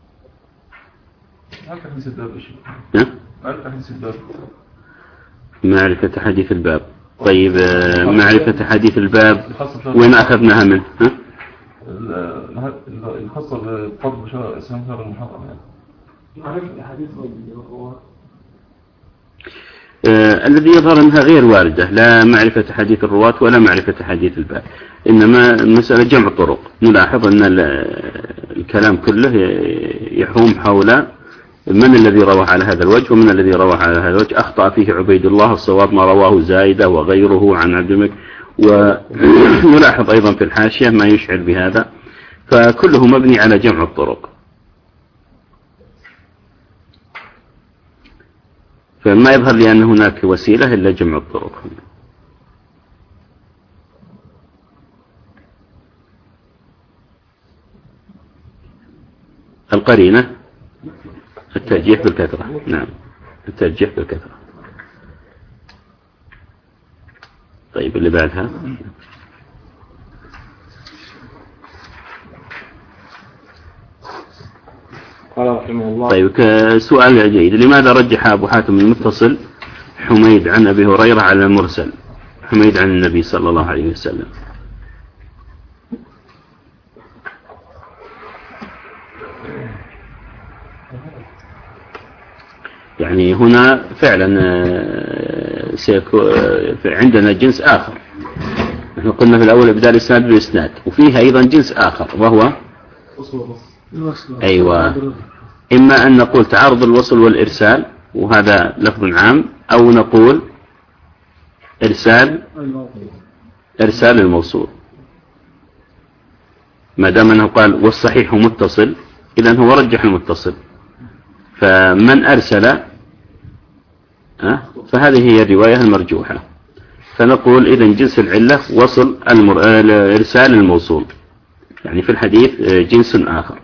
معرفة حديث الباب إيش؟ ها؟ معرفة حديث الباب. معرفة حديث الباب. طيب آه معرفة حديث الباب وين أخذناها منه؟ ها؟ الخاصة بفضل شهر اسمه شهر المحرم يعني. معرفة حديث الرواة. آه الذي يظهر أنها غير واردة، لا معرفة حديث الرواة ولا معرفة حديث الباب، إنما مسألة جمع طرق. نلاحظ أن الكلام كله يحوم حول من الذي روى على هذا الوجه ومن الذي روى على هذا الوجه. أخطأ فيه عبيد الله، الصواب ما رواه زايدة وغيره عن عبد الملك، ونلاحظ أيضا في الحاشية ما يشعر بهذا، فكله مبني على جمع الطرق. فما يظهر لي أن هناك وسيلة إلا جمع الطرق. القرينة الترجيح بالكثرة. نعم الترجيح بالكثرة. طيب اللي بعدها قال رحمه الله. طيب سؤال جيد، لماذا رجح أبو حاتم المتصل حميد عن أبي هريرة على المرسل حميد عن النبي صلى الله عليه وسلم؟ يعني هنا فعلا سيكون عندنا جنس آخر. نحن قلنا في الأول إبدال الإسناد بالإسناد، وفيها أيضا جنس آخر وهو أيوة، إما أن نقول تعارض الوصل والإرسال وهذا لفظ عام، أو نقول إرسال إرسال الموصول، ما دام أنه قال والصحيح متصل إذن هو رجح المتصل، فمن أرسل فهذه هي الرواية المرجوحة، فنقول إذن جنس العلة وصل المر... إرسال الموصول، يعني في الحديث جنس آخر.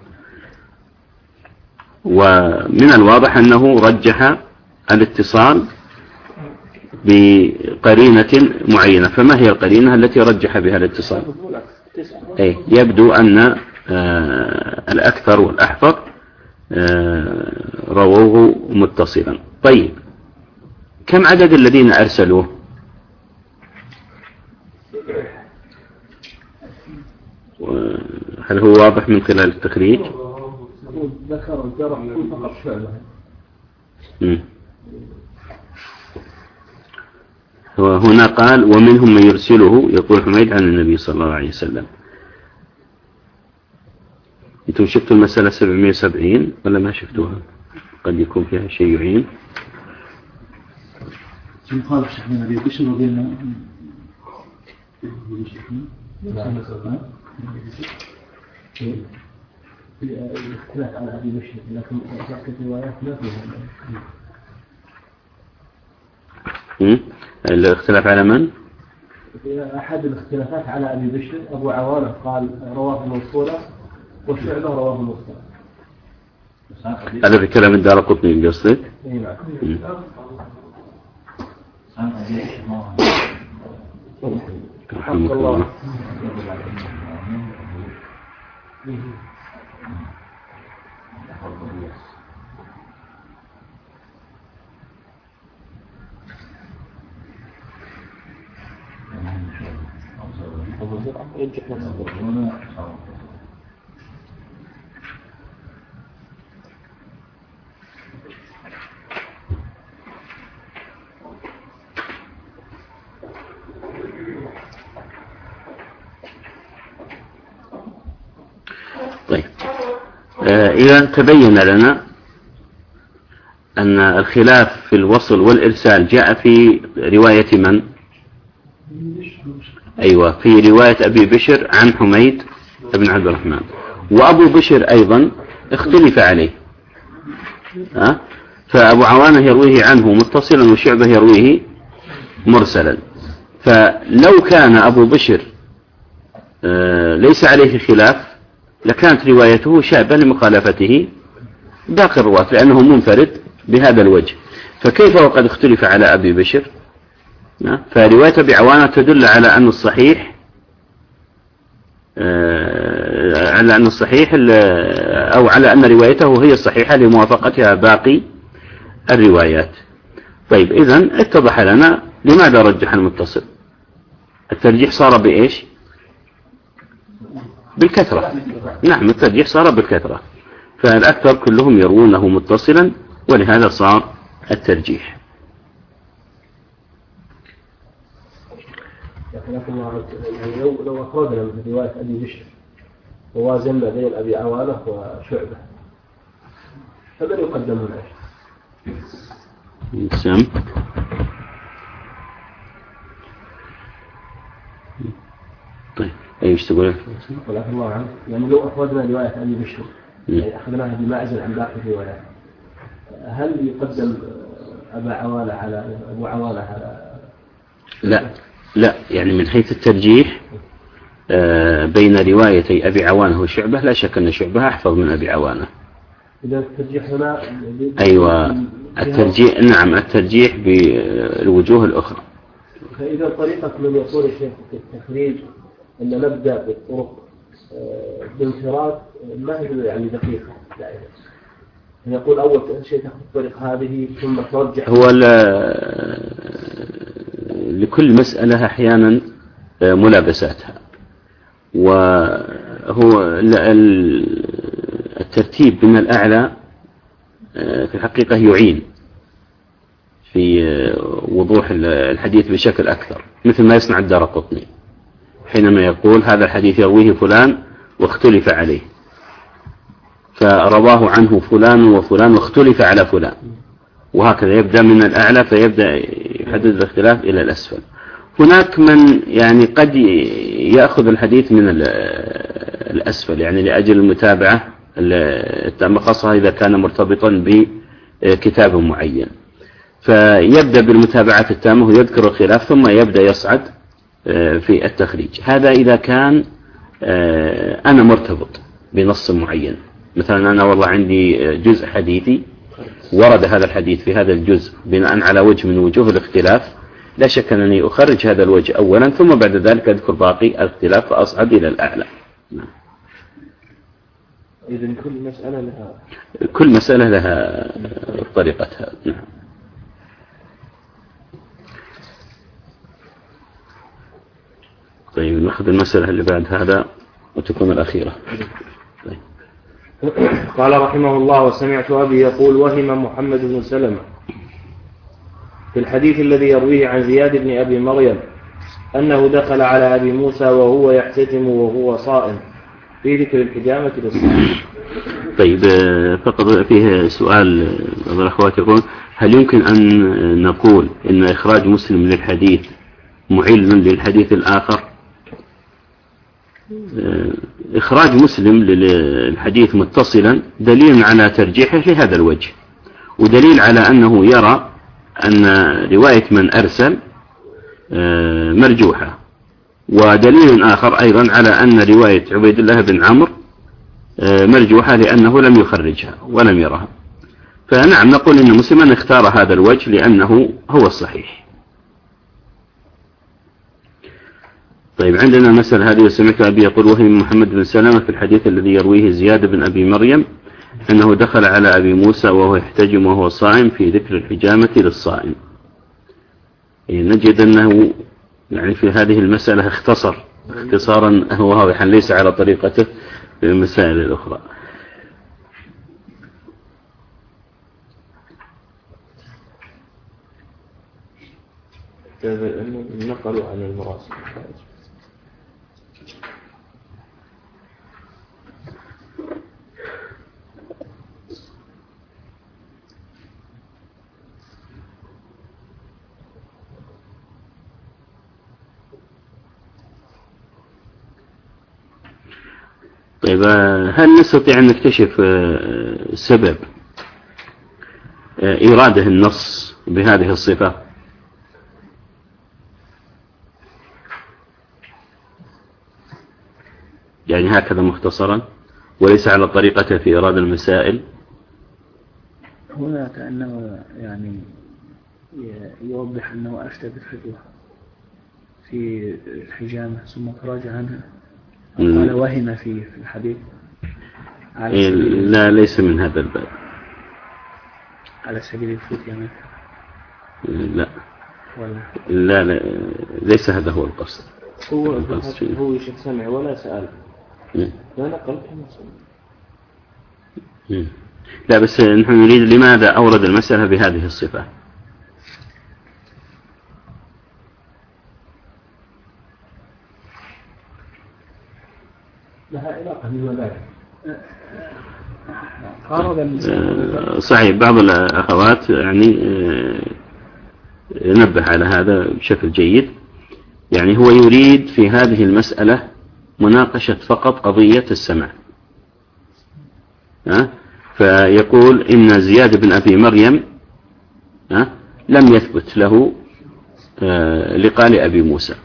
ومن الواضح أنه رجح الاتصال بقرينة معينة. فما هي القرينة التي رجح بها الاتصال؟ أي يبدو أن الأكثر والأحفظ رووه متصلا. طيب كم عدد الذين أرسلوه؟ هل هو واضح من خلال التخريج؟ ذكر الجرح فقط شعبة. وهنا قال ومنهم من يرسله، يقول حميد عن النبي صلى الله عليه وسلم. انتم شفتوا المسألة سبعمائة وسبعين ولا ما شفتوها؟ قد يكون فيها شيء يعين. شو مخالف شيخنا الذي بشر وبيننا الاختلاف على أبي بشر، لكن في الروايات ما فيها. الاختلاف على من؟ أحد الاختلافات على أبي بشر أبو عوانة قال رواه موصولة والشعبة رواه موصولة. هذا في كلام الدارقطني قصدك؟ اي نعم. رحمك الله. طيب آه إذا تبين لنا أن الخلاف في الوصل والإرسال جاء في رواية من؟ أيوة في رواية أبي بشر عن حميد بن عبد الرحمن. وأبو بشر أيضا اختلف عليه. أه؟ فأبو عوانة يرويه عنه متصلا وشعبة يرويه مرسلا. فلو كان أبو بشر آه ليس عليه خلاف لكانت روايته شابة لمخالفته باقي الرواة لأنه منفرد بهذا الوجه. فكيف وقد اختلف على أبي بشر؟ فرواية أبي عوانة تدل على أن الصحيح على أن الصحيح أو على أن روايته هي الصحيحة لموافقتها باقي الروايات. طيب إذن اتضح لنا لماذا رجح المتصل. الترجيح صار بإيش؟ بالكثرة. نعم الترجيح صار بالكثرة، فالأكثر كلهم يروونه متصلا ولهذا صار الترجيح. لكن يعني لو لو أخرجنا من رواية أبي بشر ووازنا بين أبي عوانة وشعبة فمن يقدم هنا؟ سم طيب ايش تقول؟ ولكن الله عنه يعني لو أخرجنا رواية أبي بشر يعني أخذناها بمعزل عن باقي الروايات، هل يقدم أبا عوانة على أبو عوانة على؟ لا لا، يعني من حيث الترجيح بين روايتي أبي عوانة وشعبة لا شك أن شعبة أحفظ من أبي عوانة. إذا الترجيح هنا أيوة الترجيح، نعم الترجيح بالوجوه الأخرى. فإذا طريقة من يقول الشيخ في التخريج أن نبدأ بالطرق بانفراد ما هي يعني دقيقة دائما، يقول أول شيء تأخذ الطريق هذه ثم ترجع. هو لكل مسألة أحيانا ملابساتها، وهو الترتيب من الأعلى في الحقيقة يعين في وضوح الحديث بشكل أكثر، مثل ما يصنع الدارقطني حينما يقول هذا الحديث يرويه فلان واختلف عليه، فرواه عنه فلان وفلان واختلف على فلان، وهكذا يبدأ من الأعلى فيبدأ يحدد الاختلاف إلى الأسفل. هناك من يعني قد يأخذ الحديث من الأسفل يعني لأجل المتابعة التامة، خاصة إذا كان مرتبطا بكتاب معين، فيبدأ بالمتابعة التامة ويذكر الخلاف ثم يبدأ يصعد في التخريج. هذا إذا كان أنا مرتبط بنص معين. مثلا أنا والله عندي جزء حديثي ورد هذا الحديث في هذا الجزء بناء على وجه من وجوه الاختلاف، لا شك أنني أخرج هذا الوجه أولا ثم بعد ذلك أذكر باقي الاختلاف فأصعد إلى الأعلى. نعم. إذن كل مسألة لها كل مسألة لها طريقتها. نعم. طيب نأخذ المسألة اللي بعد هذا وتكون الأخيرة. طيب. قال رحمه الله: وسمعت أبي يقول: وهم محمد بن سلمة في الحديث الذي يرويه عن زياد بن أبي مريم أنه دخل على أبي موسى وهو يحتجم وهو صائم في ذكر الحجامة للصائم. طيب فقط فيه سؤال بعض الأخوات يقول: هل يمكن أن نقول إن إخراج مسلم للحديث معل للحديث الآخر؟ إخراج مسلم للحديث متصلا دليل على ترجيحه لهذا الوجه، ودليل على أنه يرى أن رواية من أرسل مرجوحة، ودليل آخر أيضا على أن رواية عبيد الله بن عمرو مرجوحة لأنه لم يخرجها ولم يرها. فنعم نقول إن مسلما اختار هذا الوجه لأنه هو الصحيح. طيب عندنا المسألة هذه: وسمعت أبي يقول: وهم محمد بن سلمة في الحديث الذي يرويه زياد بن أبي مريم أنه دخل على أبي موسى وهو يحتجم وهو صائم في ذكر الحجامة للصائم. نجد أنه يعني في هذه المسألة اختصر اختصارا واضحا ليس على طريقته في المسائل الأخرى. نقلوا عن المراسل. طيب هل نستطيع أن نكتشف سبب إيراده النص بهذه الصفة؟ يعني هكذا مختصرا وليس على طريقته في إيراد المسائل. هنا كأنه يعني يوضح أنه أفتى بالفتوى في الحجامة ثم تراجع عنها. قال وهم في الحديث على لا ليس من هذا الباب على سبيل الفتية مثلا. لا لا لا ليس هذا هو القصد. هو هو شيخ سمع ولا سأل لا نقل كما سمع. لا بس نحن نريد لماذا أورد المسألة بهذه الصفة. لها علاقة بالولاية. صحيح بعض الأخوات يعني نبه على هذا بشكل جيد. يعني هو يريد في هذه المسألة مناقشة فقط قضية السمع. فيقول إن زياد بن أبي مريم لم يثبت له لقاء لأبي موسى،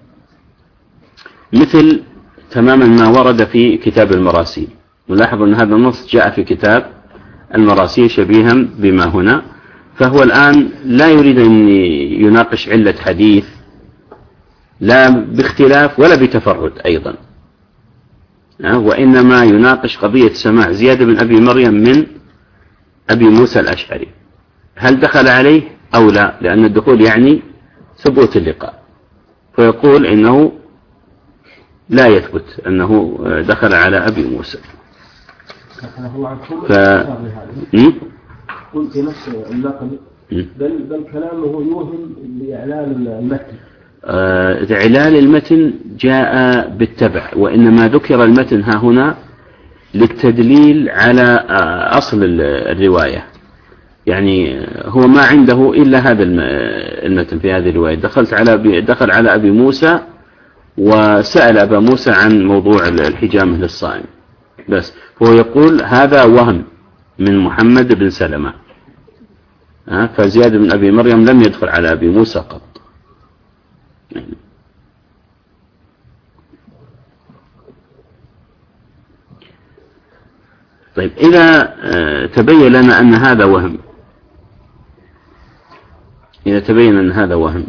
مثل تماما ما ورد في كتاب المراسيل. نلاحظ أن هذا النص جاء في كتاب المراسيل شبيها بما هنا، فهو الآن لا يريد أن يناقش علة حديث لا باختلاف ولا بتفرد أيضا، وإنما يناقش قضية سماع زياد بن أبي مريم من أبي موسى الأشعري، هل دخل عليه أو لا، لأن الدخول يعني ثبوت اللقاء. فيقول إنه لا يثبت أنه دخل على أبي موسى. ف... قلت نفس النقل بل, بل كلامه يوهم لإعلان المتن. آه... إعلان المتن جاء بالتبع، وإنما ذكر المتن ها هنا للتدليل على آه أصل الرواية. يعني هو ما عنده إلا هذا المتن في هذه الرواية. دخلت على دخل على أبي موسى وسأل أبا موسى عن موضوع الحجامة للصائم بس. هو يقول هذا وهم من محمد بن سلمة، فزياد بن أبي مريم لم يدخل على أبي موسى قط. طيب إذا تبين لنا أن هذا وهم، إذا تبين أن هذا وهم،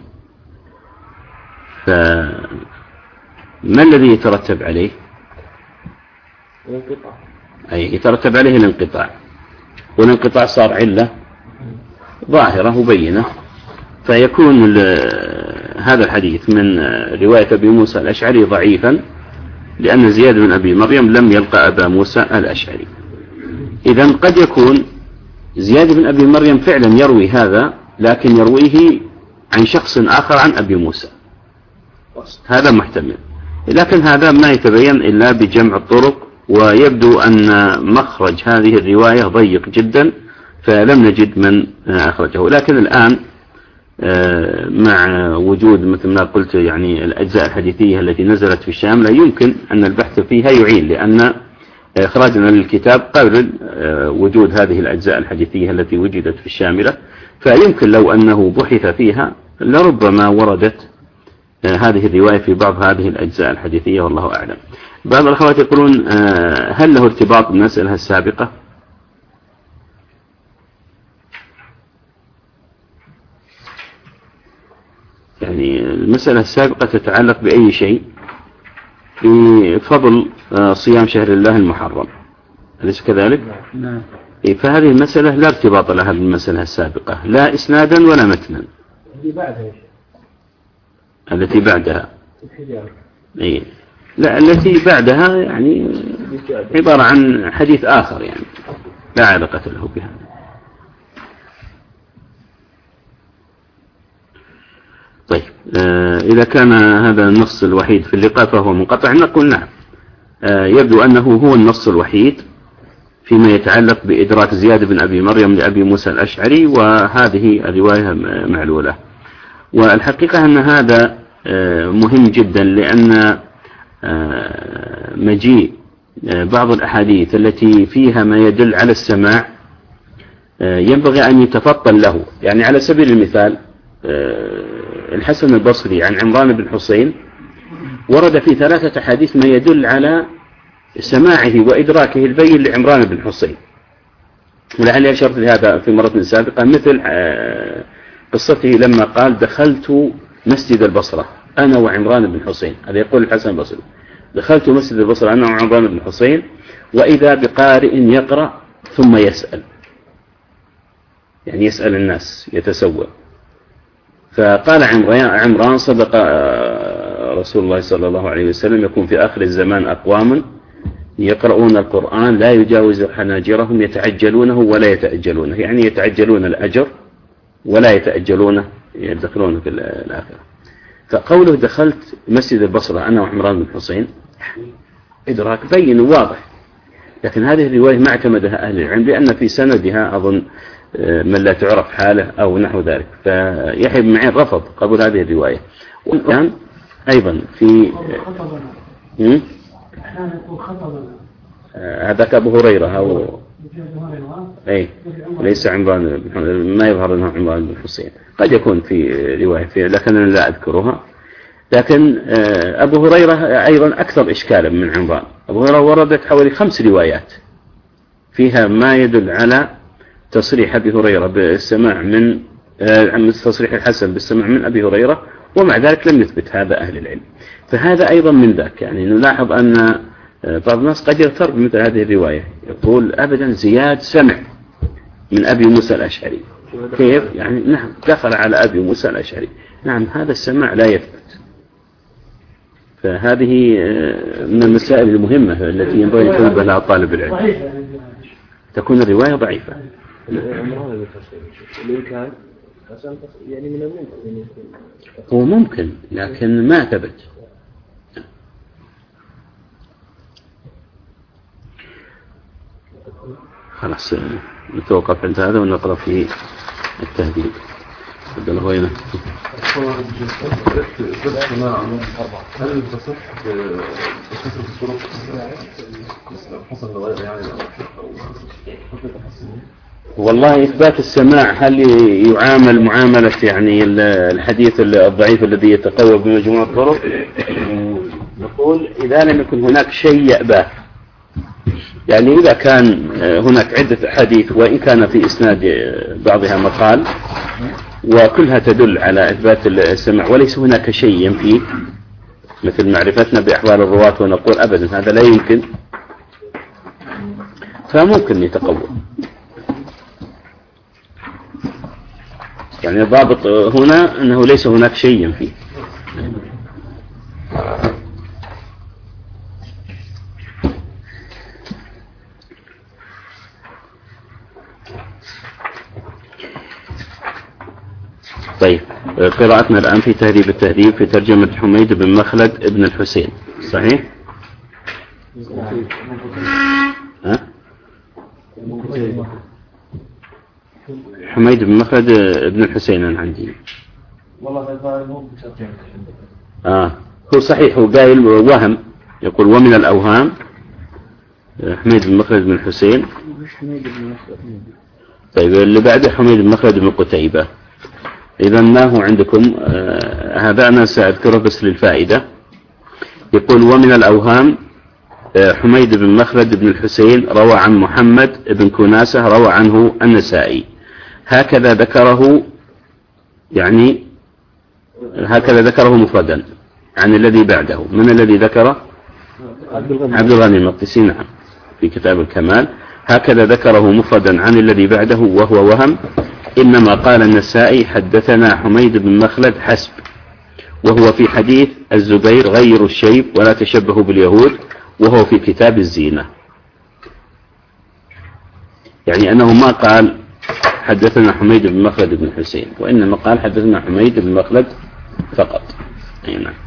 فما الذي يترتب عليه؟ الانقطاع. أي يترتب عليه الانقطاع، والانقطاع صار علة ظاهرة وبينة، فيكون هذا الحديث من رواية أبي موسى الأشعري ضعيفا، لأن زياد بن أبي مريم لم يلقى أبا موسى الأشعري. إذن قد يكون زياد بن أبي مريم فعلا يروي هذا، لكن يرويه عن شخص آخر عن أبي موسى، هذا محتمل، لكن هذا ما يتبين إلا بجمع الطرق، ويبدو أن مخرج هذه الرواية ضيق جدا، فلم نجد من أخرجه. لكن الآن مع وجود مثل ما قلت يعني الأجزاء الحديثية التي نزلت في الشاملة، يمكن أن البحث فيها يعين، لأن إخراجنا للكتاب قبل وجود هذه الأجزاء الحديثية التي وجدت في الشاملة، فيمكن لو أنه بحث فيها لربما وردت هذه الرواية في بعض هذه الأجزاء الحديثية، والله أعلم. بعض الأخوات يقولون هل له ارتباط بالمسألة السابقة؟ يعني المسألة السابقة تتعلق بأي شيء؟ بفضل صيام شهر الله المحرم، أليس كذلك؟ نعم. فهذه المسألة لا ارتباط لها بالمسألة السابقة، لا إسنادا ولا متنا. التي بعدها التي بعدها الحجاب. إيه. لا، التي بعدها يعني عبارة عن حديث آخر، يعني لا علاقة له بها. طيب آه إذا كان هذا النص الوحيد في اللقاء فهو منقطع، نقول نعم، آه يبدو أنه هو النص الوحيد فيما يتعلق بإدراك زياد بن أبي مريم لأبي موسى الأشعري، وهذه الرواية معلولة. والحقيقة أن هذا آه مهم جدا، لأن آه مجيء آه بعض الأحاديث التي فيها ما يدل على السماع آه ينبغي أن يتفطن له. يعني على سبيل المثال الحسن البصري عن عمران بن حسين ورد في ثلاثة حديث ما يدل على سماعه وإدراكه البين لعمران بن حسين، ولعلي أشرت لهذا في مرة سابقة، مثل قصته لما قال دخلت مسجد البصرة أنا وعمران بن حسين، هذا يقول الحسن البصري، دخلت مسجد البصرة أنا وعمران بن حسين وإذا بقارئ يقرأ ثم يسأل، يعني يسأل الناس يتسوى. فقال عمران صدق رسول الله صلى الله عليه وسلم يكون في آخر الزمان أقوام يقرؤون القرآن لا يجاوز حناجرهم يتعجلونه ولا يتأجلونه، يعني يتعجلون الأجر ولا يتأجلونه يدخلونه في الآخرة. فقوله دخلت مسجد البصرة أنا وعمران بن حسين إدراك بين وواضح، لكن هذه الرواية ما اعتمدها أهل العلم، لأن في سندها أظن من لا تعرف حاله أو نحو ذلك، فيحيى بن معين رفض قبول هذه الرواية. والآن أيضا في هذاك أبو هريرة أو أي ليس عمران، ما يظهر أنه عمران بن حسين، قد يكون في رواية فيه لكن أنا لا أذكرها. لكن أبو هريرة أيضا أكثر إشكالا من عمران. أبو هريرة وردت حوالي خمس روايات فيها ما يدل على تصريح أبي هريرة بالسماع من عن تصريح الحسن بالسماع من أبي هريرة، ومع ذلك لم يثبت هذا أهل العلم. فهذا أيضا من ذاك، يعني نلاحظ أن بعض الناس قد يغتر بمثل هذه الرواية، يقول أبدا زياد سمع من أبي موسى الأشعري، كيف؟ يعني نعم دخل على أبي موسى الأشعري، نعم هذا السماع لا يثبت. فهذه من المسائل المهمة التي ينبغي أن ينتبه لها طالب العلم، تكون الرواية ضعيفة. يعني من الممكن هو ممكن لكن ما ثبت. خلاص نتوقف عند هذا ونقرأ في التهذيب. تفضل هو هنا. هل تصح بشكل الطرق حصل غير يعني والله إثبات السماع هل يعامل معاملة يعني الحديث الضعيف الذي يتقوى بمجموعة الطرق؟ نقول إذا لم يكن هناك شيء يأباه يعني إذا كان هناك عدة أحاديث وإن كان في إسناد بعضها مقال وكلها تدل على إثبات السمع وليس هناك شيء ينفي مثل معرفتنا بأحوال الرواة ونقول أبدا هذا لا يمكن، فممكن يتقوى. يعني الضابط هنا أنه ليس هناك شيء ينفي. طيب قراءتنا الآن في تهذيب التهذيب في ترجمة حميد بن مخلد ابن الحسين، صحيح؟ ها؟ حميد بن مخلد ابن الحسين أنا عندي. آه هو صحيح، هو قايل وهم، يقول ومن الأوهام حميد بن مخلد بن الحسين. طيب اللي بعده حميد بن مخلد بن قتيبة. إذا ما هو عندكم آه هذا أنا سأذكره بس للفائدة. يقول ومن الأوهام آه حميد بن مخلد بن الحسين روى عن محمد بن كناسة روى عنه النسائي، هكذا ذكره، يعني هكذا ذكره مفردا عن الذي بعده. من الذي ذكره؟ عبد الغني المقدسي، نعم، في كتاب الكمال. هكذا ذكره مفردا عن الذي بعده وهو وهم، إنما قال النسائي حدثنا حميد بن مخلد حسب، وهو في حديث الزبير غير الشيب ولا تشبهوا باليهود، وهو في كتاب الزينة. يعني أنه ما قال حدثنا حميد بن مخلد بن حسين، وإنما قال حدثنا حميد بن مخلد فقط. أي نعم.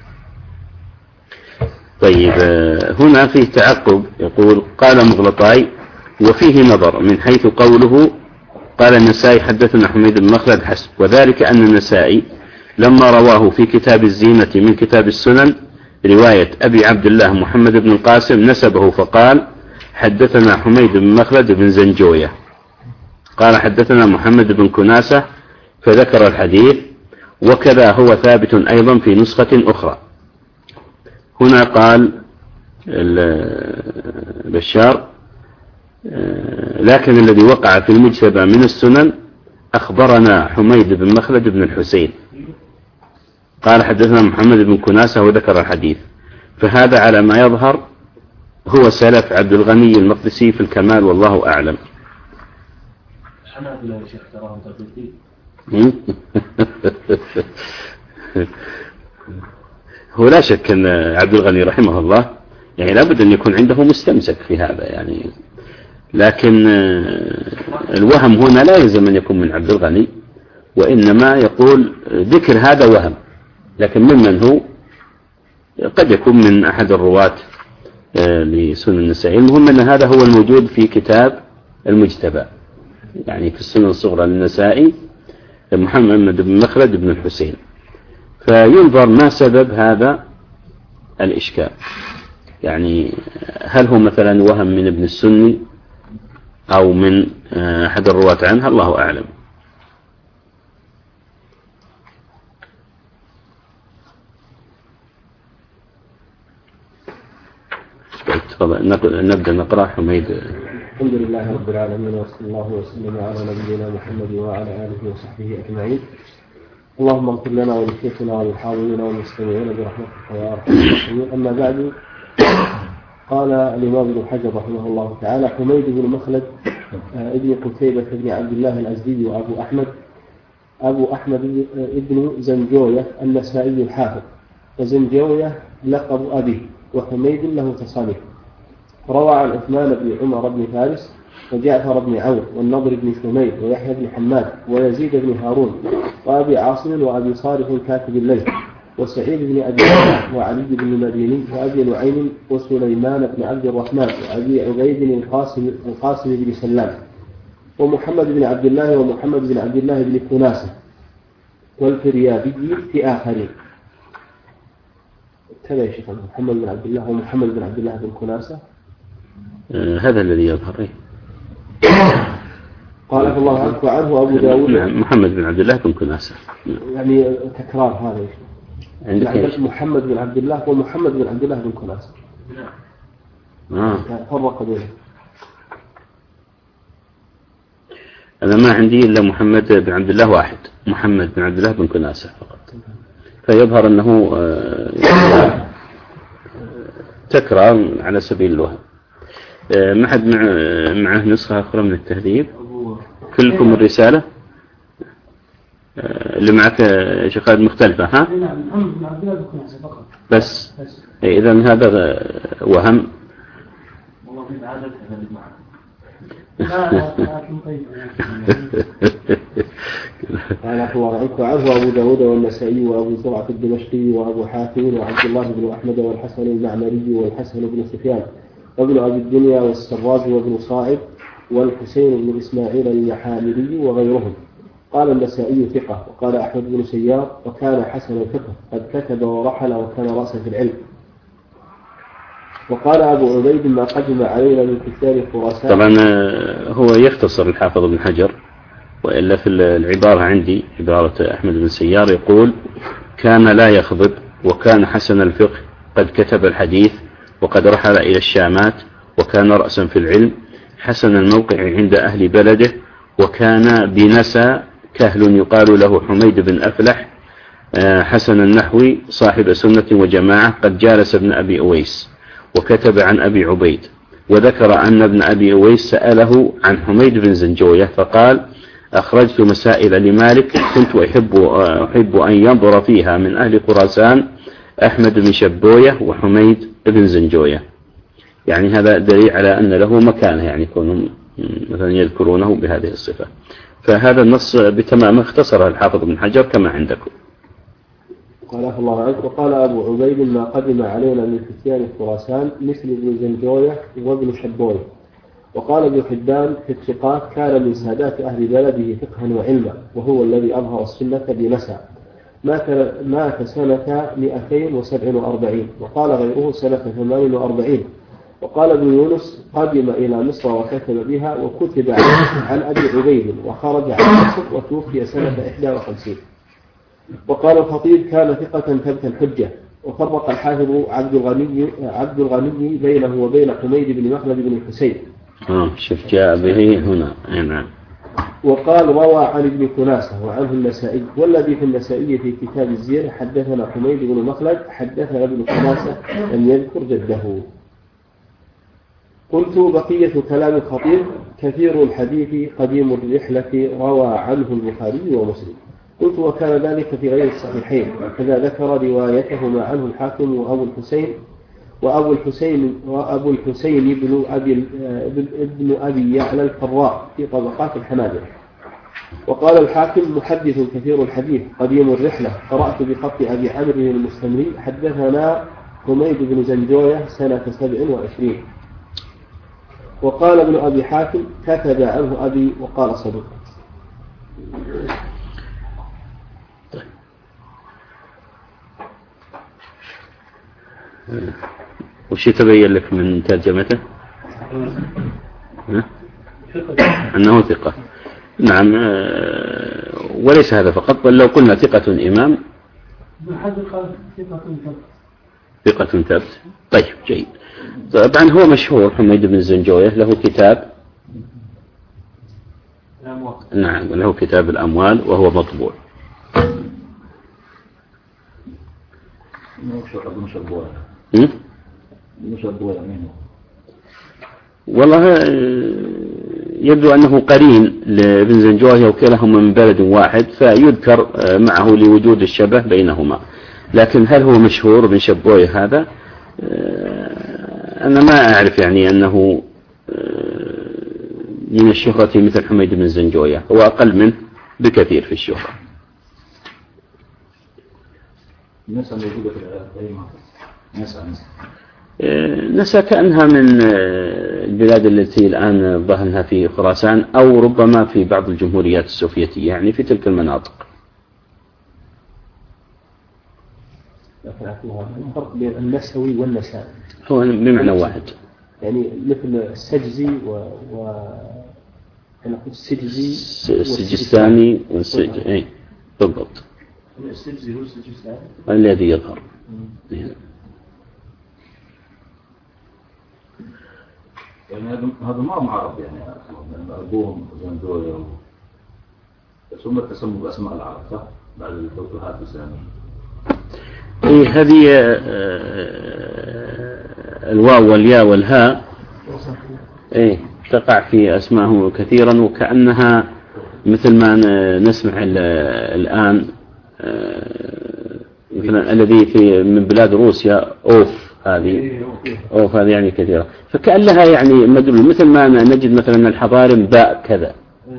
طيب هنا فيه تعقب، يقول قال مغلطاي وفيه نظر من حيث قوله قال النسائي حدثنا حميد بن مخلد حسب، وذلك أن النسائي لما رواه في كتاب الزينة من كتاب السنن رواية أبي عبد الله محمد بن القاسم نسبه فقال حدثنا حميد بن مخلد بن زنجوية، قال حدثنا محمد بن كناسة فذكر الحديث، وكذا هو ثابت أيضا في نسخة أخرى. هنا قال البشار لكن الذي وقع في المجتبى من السنن أخبرنا حميد بن مخلد بن الحسين قال حدثنا محمد بن كناسة وذكر الحديث، فهذا على ما يظهر هو سلف عبد الغني المقدسي في الكمال، والله أعلم. هو لا شك أن عبد الغني رحمه الله يعني لابد أن يكون عنده مستمسك في هذا، يعني لكن الوهم هنا لا يلزم أن يكون من عبد الغني، وإنما يقول ذكر هذا وهم، لكن ممن هو قد يكون من أحد الرواة لسنن النسائي. المهم أن هذا هو الموجود في كتاب المجتبى، يعني في السنن الصغرى للنسائي محمد بن مخلد بن الحسين. فينظر ما سبب هذا الإشكال، يعني هل هو مثلا وهم من ابن السني أو من أحد الرواة عنها، الله أعلم. نبدأ نقرأ حميد. الحمد لله رب العالمين، وصلى الله وسلم على نبينا محمد وعلى آله وصحبه أجمعين. اللهم اغفر لنا ولشيخنا وللحاضرين والمستمعين برحمتك يا أرحم الراحمين. أما بعد، قال الإمام ابن حجر رحمه الله تعالى حميد بن مخلد ابن قتيبة بن عبد الله الأزدي وأبو أحمد أبو أحمد ابن زنجوية النسائي الحافظ، وزنجوية لقب أبيه، وحميد له تصانيف. روى عن عثمان بن عمر بن فارس وجعفر بن عون والنضر بن شميل ويحيى بن حماد ويزيد بن هارون وأبي عاصم وأبي صالح كاتب الليل وسعيد بن أبي وعلي بن المديني وأبي نعيم وسليمان بن عبد الرحمن وأبي عبيد القاسم القاسم بن سلام ومحمد بن عبد الله ومحمد بن عبد الله بن كناسة والفريابي في آخرين. كذا يا شيخ محمد بن عبد الله ومحمد بن عبد الله بن كناسة، آه هذا الذي يظهر. قال الله عنه وعنه أبو داود محمد بن عبد الله بن كناسة، يعني تكرار هذا يا شيخ. عندك محمد بن عبد الله ومحمد بن عبد الله بن كناسة. آه. فرق بينهم. أنا ما عندي إلا محمد بن عبد الله واحد، محمد بن عبد الله بن كناسة فقط، فيظهر أنه تكرار على سبيل الوهم. ما حد معه نسخة أخرى من التهذيب؟ كلكم الرسالة اللي معك شقات مختلفة ها؟ بس إذن هذا وهم. قال وعنه أبو داود والنسائي وأبو زرعة الدمشقي وأبو حاتم وعبد الله بن أحمد والحسن المعمري والحسن بن سفيان وابن أبي الدنيا والسراج وابن صائب والحسين بن إسماعيل المحامري وغيرهم. قال النسائي ثقة، وقال أحمد بن سيار وكان حسن الفقه قد كتب ورحل وكان رأسا في العلم. وقال أبو عبيد ما قدم علينا من كتاب خراسان. طبعا هو يختصر الحافظ بن حجر، وإلا في العبارة عندي عبارة أحمد بن سيار يقول كان لا يخضب وكان حسن الفقه قد كتب الحديث وقد رحل إلى الشامات وكان رأسا في العلم، حسن الموقع عند أهل بلده، وكان بنسى كهل يقال له حميد بن أفلح، حسن النحوي صاحب سنة وجماعة قد جالس ابن أبي أويس وكتب عن أبي عبيد، وذكر أن ابن أبي أويس سأله عن حميد بن زنجوية فقال أخرجت مسائل لمالك كنت أحب, أحب أن ينظر فيها من أهل خراسان أحمد بن شبوية وحميد بن زنجوية. يعني هذا دليل على أن له مكانه، يعني يكونوا مثلا يذكرونه بهذه الصفة. فهذا النص بتمام اختصره الحافظ بن حجر كما عندكم. قال الله عنه وقال أبو عبيد ما قدم علينا من فتيان خراسان مثل ابن زنجوية وابن شبوية. وقال ابن حبان في الثقات كان من سادات أهل بلده فقها وعلما، وهو الذي أظهر السنة بنسى، مات سنة مئتين وسبع وأربعين، وقال غيره سنة ثمان وأربعين. وقال ابن يونس قدم إلى مصر وكتب بها وكتب عن أبي عبيد وخرج عن مصر وتوفي سنة إحدى وخمسين. وقال الخطيب كان ثقة ثبت الحجة. وفرق الحافظ عبد الغني عبد الغني بينه وبين حميد بن مخلد بن الحسين. آه شوف جاء به هنا. نعم. وقال روى عن ابن كناسة وعنه النسائي، والذي في النسائي في كتاب الزير حدثنا حميد بن مخلد حدثنا ابن كناسة لم يذكر جده. قلت بقية كلام الخطيب كثير الحديث قديم الرحلة روى عنه البخاري ومسلم. قلت وكان ذلك في غير الصحيحين، وكذا ذكر روايتهما عنه الحاكم وأبو الحسين وأبو الحسين وأبو الحسين بن أبي ابن أبي يعلى الفراء في طبقات الحنابلة. وقال الحاكم محدث كثير الحديث قديم الرحلة قرأت بخط أبي عمرو المستمري حدثنا حميد بن زنجوية سنة سبع وعشرين. وقال ابن أبي حاتم كتب عنه أبي وقال صدوق. وش يتبين لك من ترجمته؟ أنه ثقة. نعم. وليس هذا فقط، بل لو قلنا ثقة إمام ثقة ثبت. طيب جيد. طبعا هو مشهور حميد بن زنجوية، له كتاب نعم له كتاب الأموال وهو مطبوع. والله يبدو أنه قرين لابن زنجوية وكلاهما من بلد واحد، فيذكر معه لوجود الشبه بينهما. لكن هل هو مشهور بن شبوية هذا؟ أنا ما أعرف يعني أنه من الشهرة مثل حميد بن زنجوية، هو أقل منه بكثير في الشهرة. نسأل موجودة في العراق. نسأل نسى كأنها من البلاد التي الآن ظهرها في خراسان، أو ربما في بعض الجمهوريات السوفيتية، يعني في تلك المناطق. الفرق بين النسوي والنسائي هو بمعنى واحد، يعني مثل السجزي و, و... السجزي السجستاني والسج اي بالضبط. السجزي هو السجستاني الذي يظهر. يعني هذا ما معرب يعني أبوهم زندوية بس هم تسموا بأسماء العرب صح؟ بعد الفتوحات الإسلامية. إيه هذه الواو والياء والهاء إيه تقع في أسمائهم كثيرا، وكأنها مثل ما نسمع الآن مثلا الذي في من بلاد روسيا أوف هذه أوف هذه يعني كثيرة، فكأن لها يعني مدلول، مثل ما نجد مثلا الحضارم باء كذا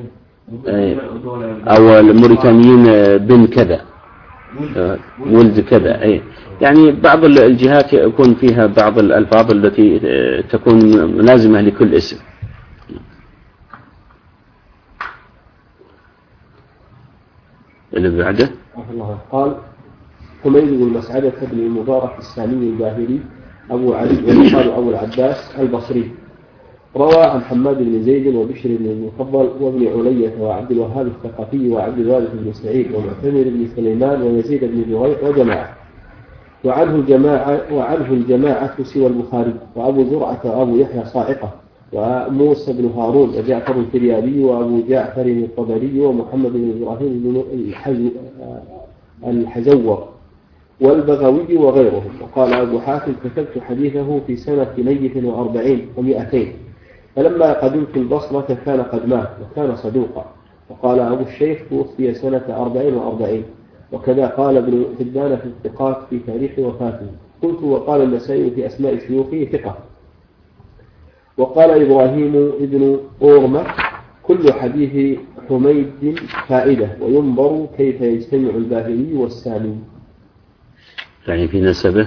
أو الموريتانيين بن كذا ولد كذا. أي يعني بعض الجهات يكون فيها بعض الألفاظ التي تكون ملازمة لكل اسم. اللي بعده قال حميد بن مسعدة بن المبارك السامي الباهلي أبو علي ويقال أبو العباس البصري، روى عن حماد بن زيد وبشر بن المفضل وابن علية وعبد الوهاب الثقفي وعبد الوارث بن سعيد ومعتمر بن سليمان ويزيد بن جرير وجماعة، وعنه الجماعة وعنه الجماعة سوى البخاري وأبو زرعة وأبو يحيى صاعقة وموسى بن هارون وجعفر الفريابي وأبو جعفر الطبري ومحمد بن إبراهيم بن الحزور والبغوي وغيرهم. وقال أبو حاتم كتبت حديثه في سنة ميت وأربعين ومئتين، فلما قدمت البصرة كان قد مات وكان صدوقا. وقال أبو الشيخ توفي سنة أربعين وأربعين، وكذا قال ابن حبان في الثقات في تاريخ وفاته. قلت وقال النسائي في أسماء شيوخه ثقة. وقال إبراهيم ابن أورمة كل حديث حميد فائدة وينظر كيف يجتمع الباهلي والسامي. يعني في نسبه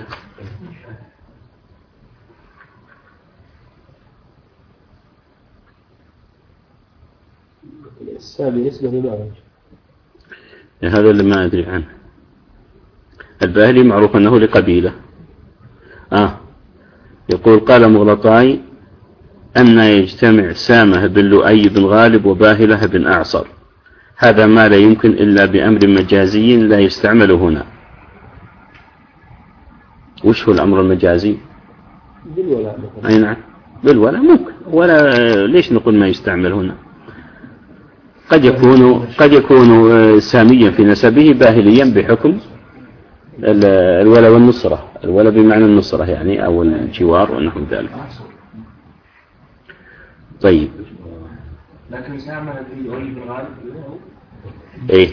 السامي اسمه لماذا؟ هذا اللي ما أدري عنه. الباهلي معروف أنه لقبيلة. آه يقول قال مغلطاي أن يجتمع سامة بن لؤي بن غالب وباهلة بن أعصر، هذا ما لا يمكن إلا بأمر مجازي لا يستعمل هنا. وش هو الأمر المجازي؟ بالولاء. أي نعم بالولاء ممكن، ولا ليش نقول ما يستعمل هنا؟ قد يكون قد يكون ساميا في نسبه باهليا بحكم الولاء والنصرة، الولاء بمعنى النصرة يعني أو الجوار ونحو ذلك. طيب لكن سامة بن لؤي بن غالب ايه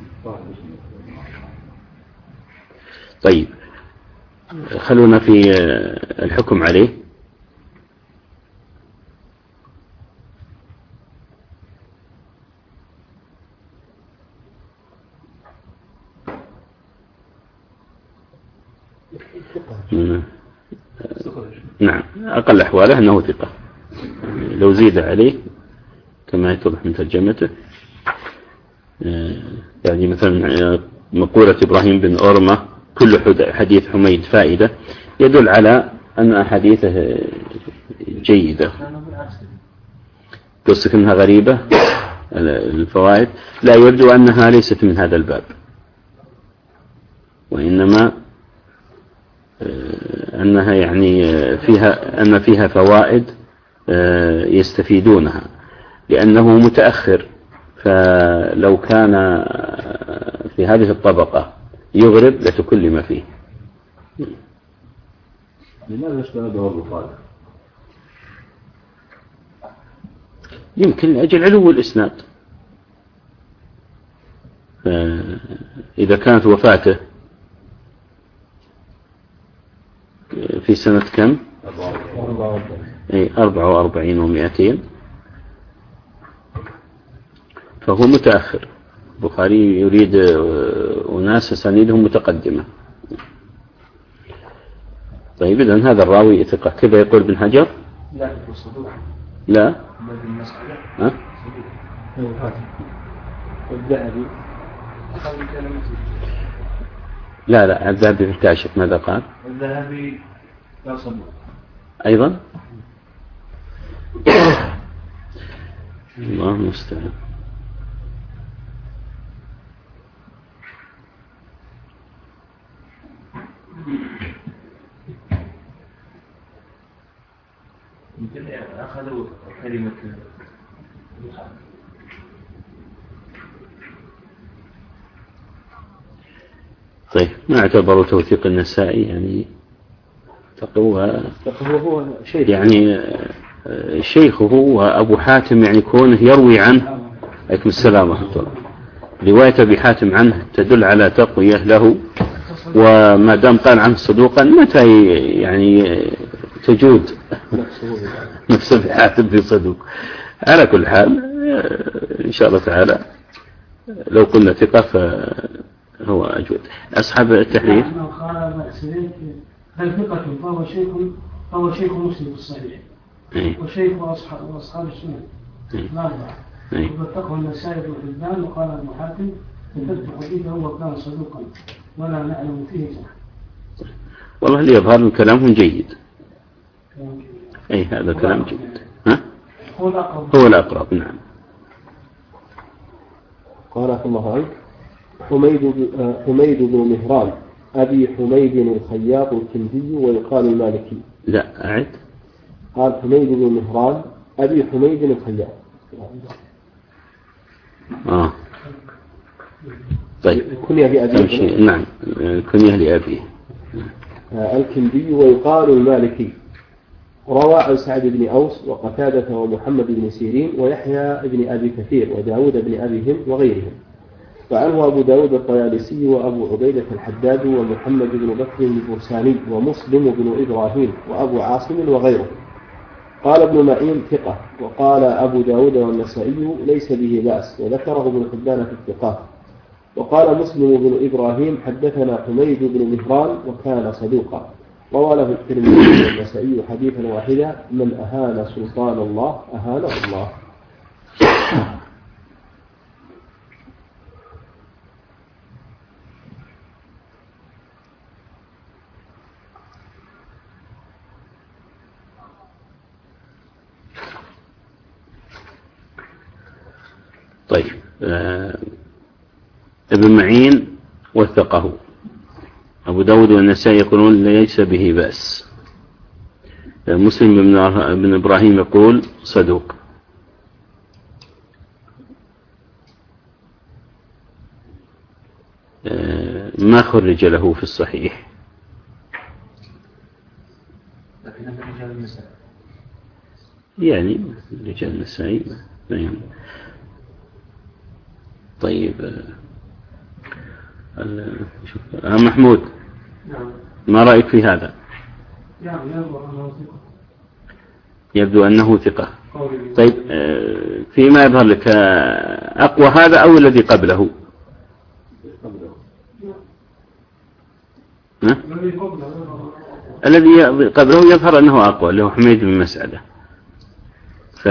طيب خلونا في الحكم عليه. نعم أقل أحواله أنه ثقة، لو زيد عليه كما يتضح من ترجمته يعني مثلا مقولة إبراهيم بن أورمة كل حديث حميد فائدة يدل على أن أحاديثه جيدة. قصة أنها غريبة الفوائد لا يبدو أنها ليست من هذا الباب، وإنما أنها يعني فيها أن فيها فوائد يستفيدونها لأنه متأخر، فلو كان في هذه الطبقة يغرب لتكلم فيه. لماذا استنده البخاري؟ يمكن لأجل علو الإسناد. إذا كانت وفاته في سنة كم؟ أربعة وأربعين ومئتين، فهو متأخر. البخاري يريد أناس أسانيدهم متقدمة. طيب إذن هذا الراوي ثقة كذا يقول ابن حجر؟ لا صدوق. لا ها؟ الذهبي لا لا الذهبي في الكاشف ماذا قال؟ الذهبي لا صدوق أيضا. الله المستعان. يمكن أخذ كلمة طيب ما اعتبروا توثيق النسائي يعني تقوى هو شيخ يعني شيخه وأبو حاتم يعني كونه يروي عنه عليكم السلام ورحمة الله رواية أبي حاتم عنه تدل على تقوية له وما دام قال عنه صدوقا متى يعني تجود نفس أبي حاتم في صدوق. على كل حال إن شاء الله تعالى لو قلنا ثقة فهو أجود. أصحاب التحرير هل ثقة فهو شيخ فهو شيخ مسلم الصحيح وشيخ أصحاب أصحاب السنة الأربعة وثقه النسائي بن حبان وقال ابن حاتم كتبت حديثه وكان صدوقا ولا نعلم فيه جرح. والله اللي يظهر من كلامهم جيد. أي هذا كلام جيد. ها؟ هو الأقرب. هو الأقرب نعم. قال الله عنك حميد حميد بن مهران أبي حميد الخياط الكندي ويقال المالكي. لا أعد. قال حميد بن مهران أبي حميد الخياط. آه. طيب. كنية لأبيه. نعم كنية لأبيه. الكندي ويقال المالكي. روى عن سعد بن أوس وقتادة ومحمد بن سيرين ويحيى بن أبي كثير وداود بن أبي هند وغيرهم. وعنه أبو داود الطيالسي وأبو عبيدة الحداد ومحمد بن بكر البرساني ومسلم بن إبراهيم وأبو عاصم وغيره. قال ابن معين ثقة وقال أبو داود والنسائي ليس به بأس وذكره ابن حبان في الثقات. وقال مسلم بن إبراهيم حدثنا حميد بن مهران وكان صدوقا. روى له الترمذي والنسائي حديثا واحدا من أهان سلطان الله أهانه الله. طيب آه ابن معين وثقه. أبو داود والنسائي يقولون ليس به بأس. مسلم بن إبراهيم يقول صدوق. آه ما خرج له في الصحيح. يعني رجال النسائي يعني. طيب آه محمود ما رأيك في هذا؟ يبدو أنه ثقة. طيب آه فيما يظهر لك آه أقوى هذا أو الذي قبله؟ الذي قبله يظهر أنه أقوى اللي هو حميد بن مسعدة. ف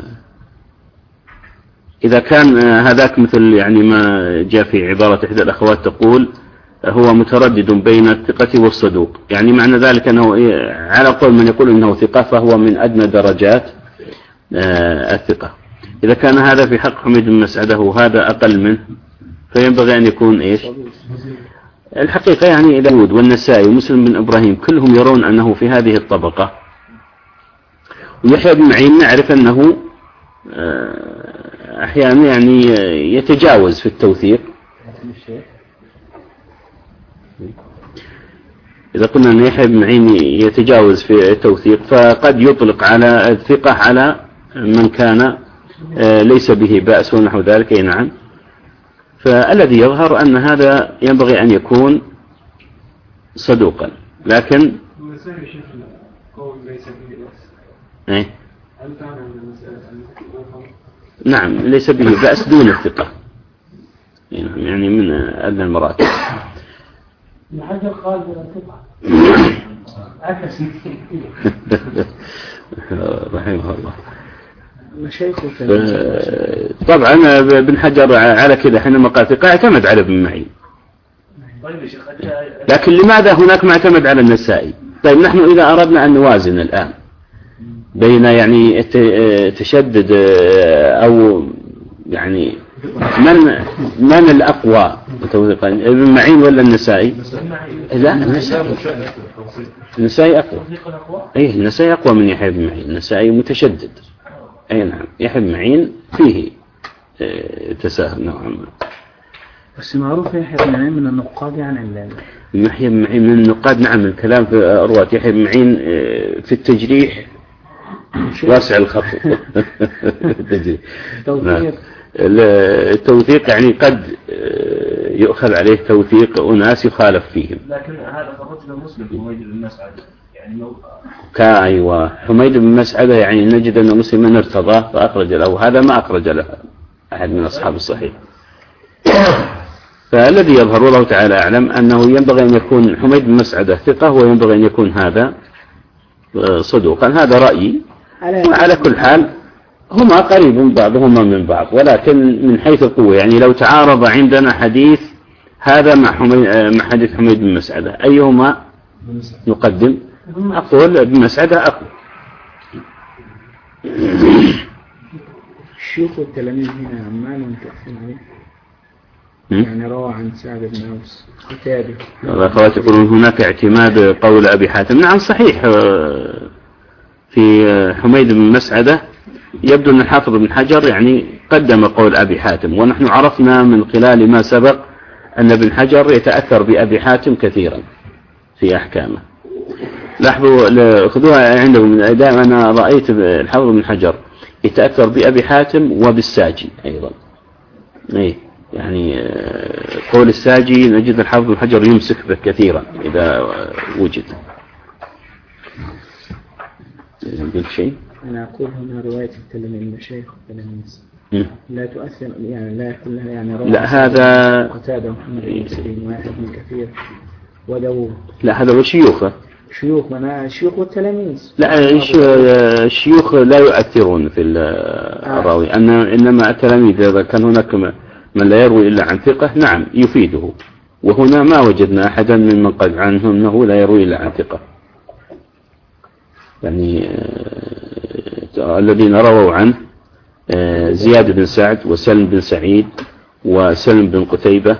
إذا كان هذاك مثل يعني ما جاء في عبارة إحدى الأخوات تقول هو متردد بين الثقة والصدوق، يعني معنى ذلك أنه على قول من يقول أنه ثقة فهو من أدنى درجات الثقة. إذا كان هذا في حق حميد بن مسعدة وهذا أقل منه فينبغي أن يكون إيش؟ الحقيقة يعني داود والنسائي ومسلم بن إبراهيم كلهم يرون أنه في هذه الطبقة. ويحيى بن معين نعرف أنه أحيانا يعني يتجاوز في التوثيق. إذا قلنا أن يحيى بن معين يتجاوز في التوثيق فقد يطلق على الثقة على من كان ليس به بأس ونحو ذلك. نعم. فالذي يظهر أن هذا ينبغي أن يكون صدوقا. لكن إيه؟ نعم ليس به بأس دون الثقة يعني من أدنى المراتب. حجر قال بالثقة عكس رحمه الله. مشايخه طبعا ابن حجر على كذا حينما قال ثقة اعتمد على ابن معين. لكن لماذا هناك ما اعتمد على النسائي؟ طيب نحن إذا أردنا أن نوازن الآن بين يعني تشدد أو يعني من من الأقوى ابن معين ولا النسائي؟ لا النسائي. النسائي أقوى. إيه النسائي أقوى من يحيى بن معين. النسائي متشدد أي نعم يحيى بن معين فيه تساهل نوعا ما. بس معروف يحيى بن معين من النقاد يعني يحيى بن معين من النقاد نعم. الكلام في رواة يحيى بن معين في التجريح واسع الخط. التجريح التوثيق يعني قد يؤخذ عليه توثيق أناس يخالف فيهم. لكن هذا خرج مسلم حميد بن مسعدة يعني لو كأيوة حميد بن مسعدة يعني نجد أن مسلما ارتضاه فأخرج له، هذا ما أخرج له أحد من أصحاب الصحيح. فالذي يظهر الله تعالى أعلم أنه ينبغي أن يكون حميد بن مسعدة ثقة وينبغي أن يكون هذا صدوقا. هذا رأيي. وعلى كل حال هما قريب بعضهما من بعض، ولكن من حيث القوة يعني لو تعارض عندنا حديث هذا مع, مع حديث حميد بن مسعدة أيهما نقدم؟ أقول ابن مسعدة أقول. الشيوخ والتلاميذ هنا ما لهم تأثير عليه يعني روى عن سعد بن أوس كتابه. الأخوات يقولون هناك اعتماد قول أبي حاتم. نعم صحيح في حميد بن مسعدة يبدو أن الحافظ بن حجر يعني قدم قول أبي حاتم، ونحن عرفنا من خلال ما سبق أن ابن حجر يتأثر بأبي حاتم كثيرا في أحكامه. لاحظوا خذوها عندهم من الأداء. أنا رأيت الحافظ بن حجر يتأثر بأبي حاتم وبالساجي أيضا. إيه يعني قول الساجي نجد الحافظ بن حجر يمسك به كثيرا إذا وجد. قلت شيء؟ أنا أقول هنا رواية التلاميذ المشايخ والتلاميذ لا تؤثر يعني لا كلها يعني رواية. لا هذا قتادة محمد بن سيرين واحد من كثير وداوود. لا هذا هو شيوخه. شيوخ أنا شيوخ والتلاميذ. لا الشيوخ لا يؤثرون في الراوي. أن إنما التلاميذ إذا كان هناك من لا يروي إلا عن ثقة نعم يفيده، وهنا ما وجدنا أحدا ممن قد عنه أنه لا يروي إلا عن ثقة. يعني آه الذين رووا عنه آه زياد بن سعد وسلم بن سعيد وسلم بن قتيبة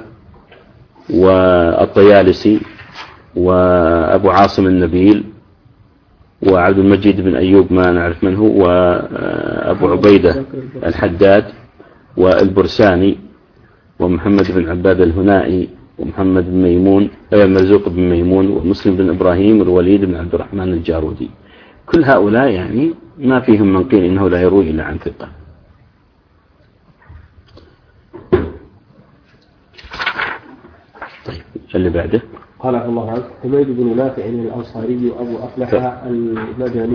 والطيالسي وأبو عاصم النبيل وعبد المجيد بن أيوب ما نعرف منه وأبو عبيدة الحداد والبرساني ومحمد بن عباد الهنائي ومحمد بن ميمون مرزوق بن ميمون ومسلم بن إبراهيم والوليد بن عبد الرحمن الجارودي. كل هؤلاء يعني ما فيهم من قيل إنه لا يروي إلا عن ثقة. طيب اللي بعده قال الله عنه حميد بن نافع الأنصاري أبو أفلح المدني.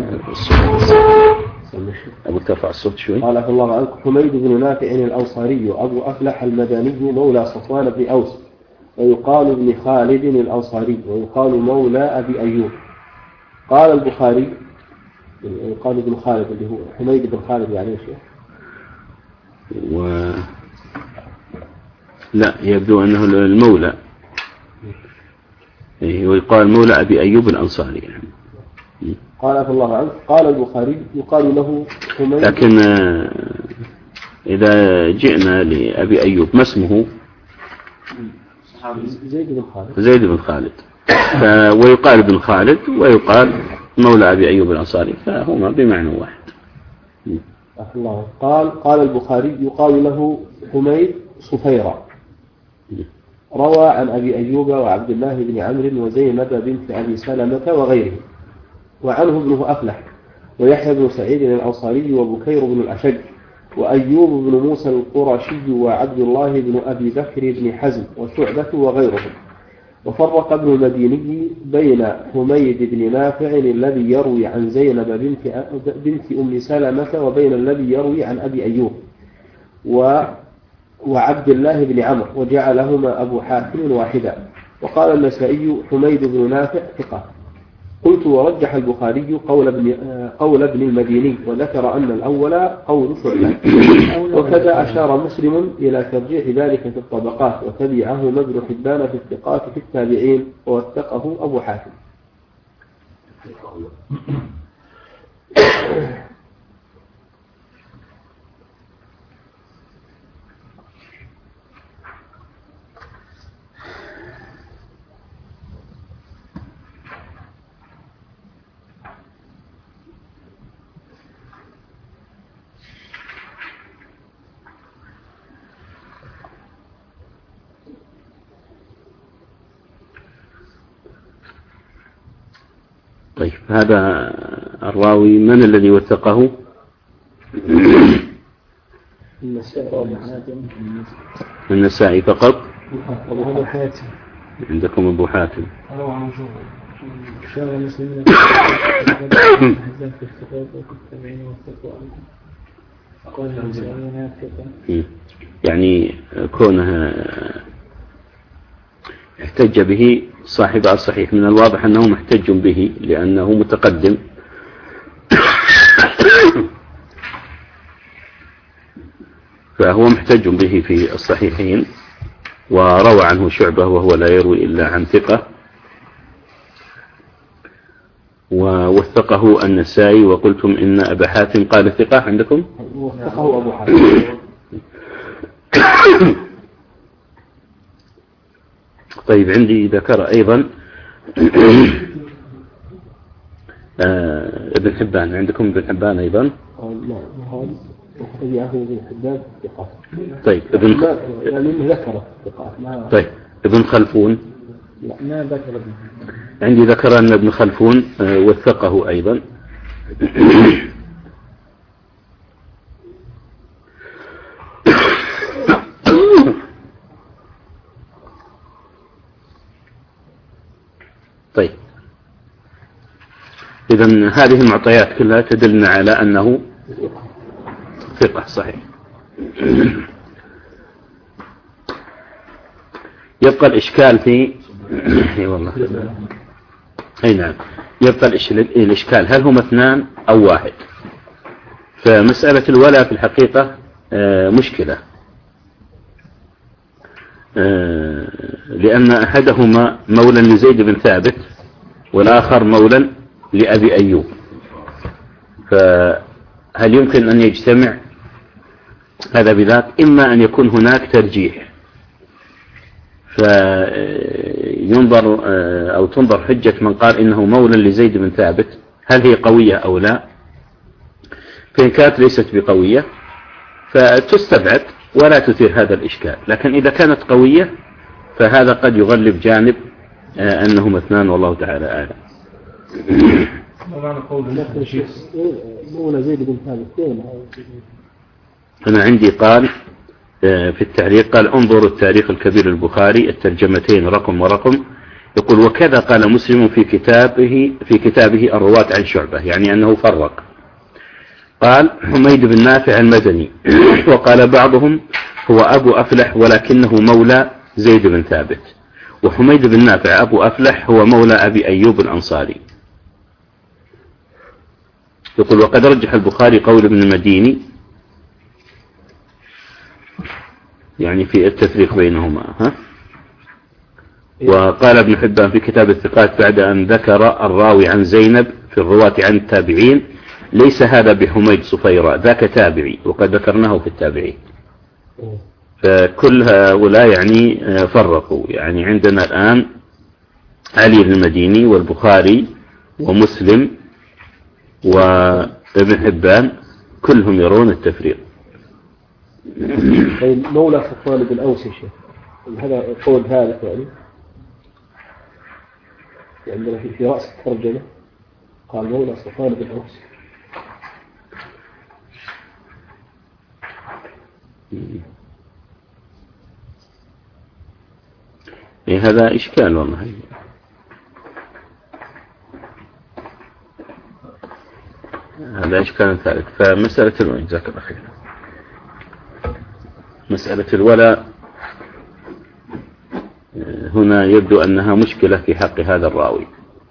أبو ترفع الصوت شوي. قال الله عنه حميد بن نافع الأنصاري أبو أفلح المدني مولى صفوان بن أوس ويقال ابن خالد الأنصاري ويقال مولى أبي أيوب. قال البخاري يقال ابن خالد اللي هو حميد بن خالد يعني ايش و لا يبدو أنه المولى ويقال مولى أبي أيوب الأنصاري يعني. قال الله عنه قال البخاري يقال له حميد. لكن إذا جئنا لأبي أيوب ما اسمه؟ زيد بن خالد. زيد بن خالد ويقال ابن خالد ويقال مولى أبي أيوب الأنصاري فهما بمعنى واحد. الله قال قال البخاري يقال له حميد صفيرة روى عن أبي أيوب وعبد الله بن عمرو وزينب بنت أبي سلمة وغيره وعنه ابنه أفلح ويحيى بن سعيد الأنصاري وبكير بن الأشج وأيوب بن موسى القرشي وعبد الله بن أبي بكر بن حزم وشعبة وغيرهم. وفرق ابن المديني بين حميد بن نافع الذي يروي عن زينب بنت بنت أم سلمة وبين الذي يروي عن أبي أيوب و وعبد الله بن عمرو وجعلهما أبو حاتم واحدا. وقال النسائي حميد بن نافع ثقة. قلت ورجح البخاري قول ابن قول ابن المديني وذكر أن الأول قول شعبة. وكذا أشار مسلم إلى ترجيح ذلك في الطبقات وتبعه ابن حبان في الثقات في التابعين ووثقه أبو حاتم. طيب هذا الراوي من الذي وثقه؟ النسائي فقط؟ أبو حاتم. عندكم أبو حاتم. شاغل مسلمين يعني كونه احتج به صاحب الصحيح من الواضح أنه محتج به لأنه متقدم. فهو محتج به في الصحيحين، وروى عنه شعبة وهو لا يروي إلا عن ثقة، ووثقه النسائي. وقلتم إن أبا حاتم قال ثقة عندكم؟ وثقه أبو حاتم. طيب عندي ذكر أيضا آه ابن حبان. عندكم ابن حبان أيضا؟ لا هذا ابن حبان ثقة. طيب ابن خ... يعني ذكر ثقة. طيب ابن خلفون؟ لا ما ذكر ابن. عندي ذكر أن ابن خلفون آه وثقه أيضا. طيب إذن هذه المعطيات كلها تدلنا على أنه ثقة صحيح. يبقى الإشكال في اي والله اي نعم يبقى الإشكال هل هم اثنان أو واحد؟ فمسألة الولاء في الحقيقة مشكلة، لأن أحدهما مولى لزيد بن ثابت والآخر مولى لأبي أيوب، فهل يمكن أن يجتمع هذا بذاك؟ إما أن يكون هناك ترجيح فينظر أو تنظر حجة من قال إنه مولى لزيد بن ثابت هل هي قوية أو لا، فإن كانت ليست بقوية فتستبعد ولا تثير هذا الإشكال، لكن إذا كانت قوية فهذا قد يغلب جانب أنهم اثنان والله تعالى أعلم. مولى زيد بن ثابت أنا عندي قال في التعليق قال انظروا التاريخ الكبير البخاري الترجمتين رقم ورقم، يقول وكذا قال مسلم في كتابه في كتابه الرواة عن شعبة، يعني أنه فرق. قال حميد بن نافع المدني، وقال بعضهم هو أبو أفلح ولكنه مولى زيد بن ثابت، وحميد بن نافع أبو أفلح هو مولى أبي أيوب الأنصاري. يقول وقد رجح البخاري قول ابن المديني يعني في التفريق بينهما ها؟ وقال ابن حبان في كتاب الثقات بعد أن ذكر الراوي عن زينب في الرواة عن التابعين ليس هذا بحميد صفيرة ذاك تابعي، وقد ذكرناه في التابعين. فكل هؤلاء يعني فرقوا، يعني عندنا الآن علي بن المديني والبخاري ومسلم وابن حبان كلهم يرون التفريق. مولى صفوان بن أوس شيخ هذا قول هذا يعني عندنا في رأس الترجمة قال مولى صفوان بن أوس. إيه هذا إشكال والله. هذا إشكال ثالث. فمسألة الولاء جزاك الله خير، مسألة الولاء هنا يبدو أنها مشكلة في حق هذا الراوي.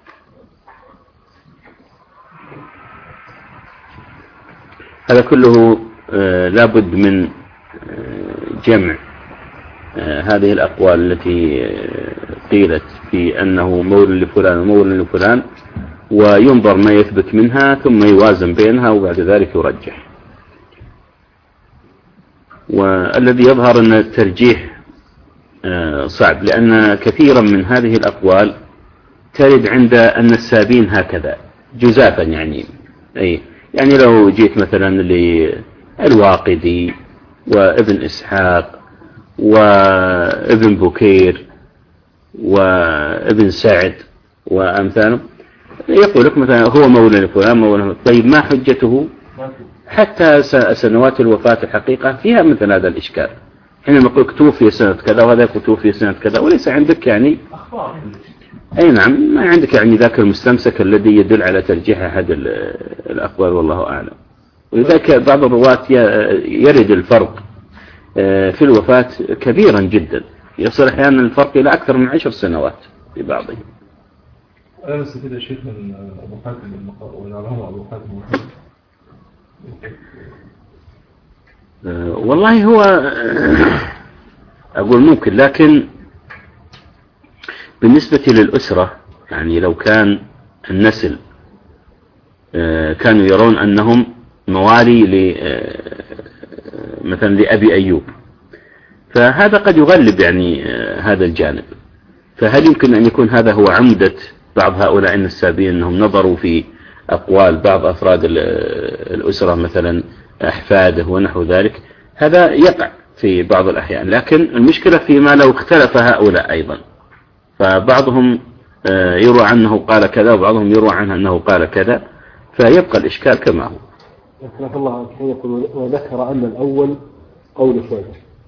هذا كله لابد من جمع هذه الأقوال التي قيلت في أنه مولى لفلان ومولى لفلان، وينظر ما يثبت منها ثم يوازن بينها وبعد ذلك يرجح. والذي يظهر أن الترجيح صعب، لأن كثيرا من هذه الأقوال ترد عند النسابين هكذا جزافا، يعني أي يعني لو جيت مثلا للواقدي وابن إسحاق وابن بكير وابن سعد وأمثاله، يقول لك مثلا هو مولى لفلان مولى. طيب ما حجته؟ حتى سنوات الوفاة الحقيقة فيها مثل هذا الإشكال، حينما يقول توفي سنة كذا وهذا يقول توفي سنة كذا، وليس عندك يعني أي نعم ما عندك يعني ذاك المستمسك الذي يدل على ترجيح أحد الأقوال والله أعلم. ولذلك بعض الرواة يرد الفرق في الوفاة كبيرا جدا، يصل أحيانا الفرق إلى أكثر من عشر سنوات في بعضهم. أنا استفيد يا شيخ من أبو حاتم ونعلمه أبو حاتم. أه والله هو أقول ممكن، لكن بالنسبة للأسرة يعني لو كان النسل أه كانوا يرون أنهم موالي ل مثلا لأبي أيوب، فهذا قد يغلب يعني أه هذا الجانب. فهل يمكن أن يكون هذا هو عمدة بعض هؤلاء النسابين أنهم نظروا في أقوال بعض أفراد الأسرة مثلا أحفاده ونحو ذلك؟ هذا يقع في بعض الأحيان، لكن المشكلة فيما لو اختلف هؤلاء أيضا، فبعضهم يروى عنه قال كذا وبعضهم يروى عنه أنه قال كذا، فيبقى الإشكال كما هو. رحمه الله يقول وذكر أن الأول قول شعبة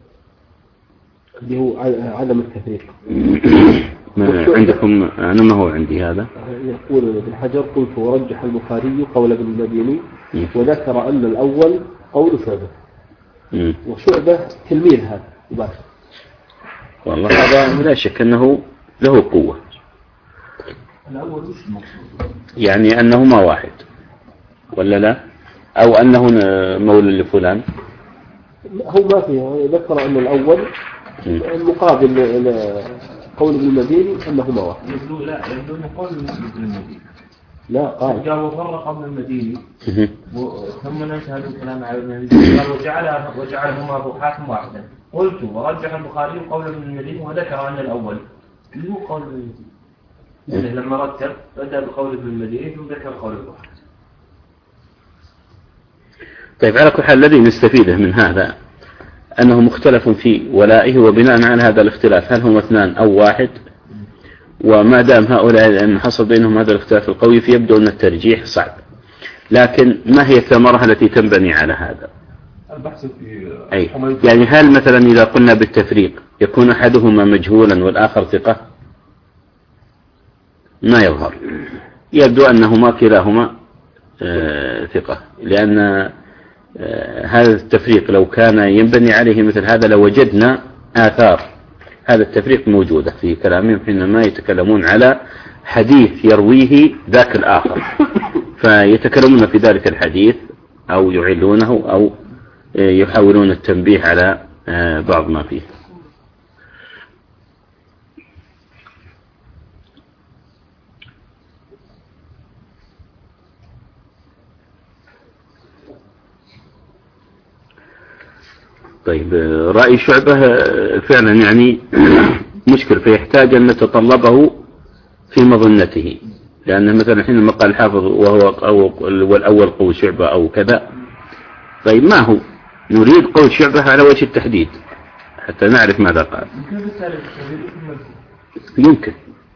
اللي هو عدم التفريق. ما عندكم؟ أنا ما هو عندي هذا. يقول ابن حجر قلت ورجح البخاري قول ابن المديني وذكر أن الأول قول شعبة، وشعبة تلميذ هذا يباشر. والله هذا لا شك أنه له قوة. الأول وش المقصود؟ يعني أنهما واحد ولا لا؟ أو أنه مولى لفلان؟ هو ما فيه، ذكر أن الأول المقابل قول ابن المديني أنهما واحد. يقولون لا يقولون قول ابن المديني. لا قال قال وفرق ابن المديني ثم نشهد الكلام على ابن المديني قال وجعلها وجعلهما أبو حاتم واحدا. قلت ورجح البخاري قول ابن المديني وذكر أن الأول اللي هو قول ابن المديني. يعني لما رتب بدأ بقول ابن المديني ثم ذكر قول ابن واحد. طيب على كل حال الذي نستفيده من هذا أنه مختلف في ولائه، وبناء على هذا الاختلاف هل هم اثنان أو واحد، وما دام هؤلاء أن حصل بينهم هذا الاختلاف القوي فيبدو أن الترجيح صعب. لكن ما هي الثمرة التي تنبني على هذا؟ البحث في أي يعني هل مثلا إذا قلنا بالتفريق يكون أحدهما مجهولا والآخر ثقة؟ ما يظهر، يبدو أنهما كلاهما آه ثقة، لأن آه هذا التفريق لو كان ينبني عليه مثل هذا لوجدنا آثار هذا التفريق موجودة في كلامهم حينما يتكلمون على حديث يرويه ذاك الآخر، فيتكلمون في ذلك الحديث أو يعلونه أو يحاولون التنبيه على بعض ما فيه. طيب رأي شعبة فعلا يعني مشكل، فيحتاج أن نتطلبه في مظنته، لأن مثلا حينما قال الحافظ وهو والأول قول شعبة أو كذا، طيب ما هو؟ نريد قول شعبة على وجه التحديد حتى نعرف ماذا قال. يمكن.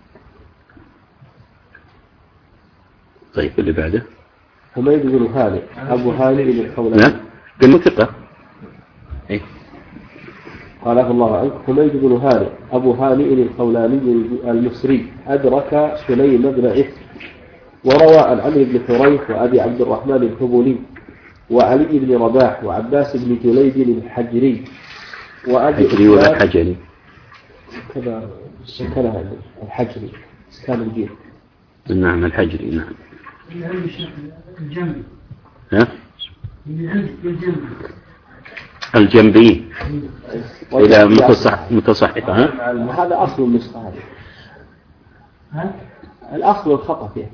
طيب اللي بعده حميد بن هانئ أبو هانئ بن الخولاني. نعم قلنا ثقة. إيه. قال الله عنك حميد بن هانئ أبو هانئ الخولاني المصري أدرك سليم بن عفر وروى عن عمرو بن حريث وأبي عبد الرحمن الحبولي وعلي بن رباح وعباس بن جليد الحجري وأبي الحجري ولا الحجري كذا سكنها الحجري سكان الجيل. نعم الحجري نعم. الجنبي. ها؟ الجنبي. الجنبي إلى متصحفة. ها؟ هذا أصل النسخة هذه. ها؟ الأصل الخطأ فيها.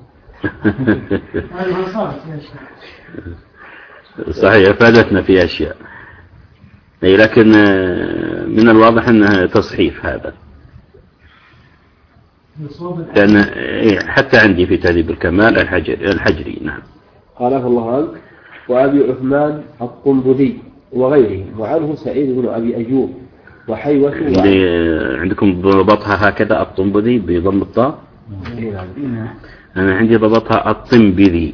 صحيح أفادتنا في أشياء، لكن من الواضح أنها تصحيف هذا، لأن حتى عندي في تهذيب الكمال الحجري, الحجري نعم. قال الله عنه وأبي عثمان الطنبذي وغيره وعنه سعيد بن أبي أيوب وحيوة. عندي عندكم ضبطها هكذا الطنبذي بضم الطاء؟ أنا عندي ضبطها الطنبذي.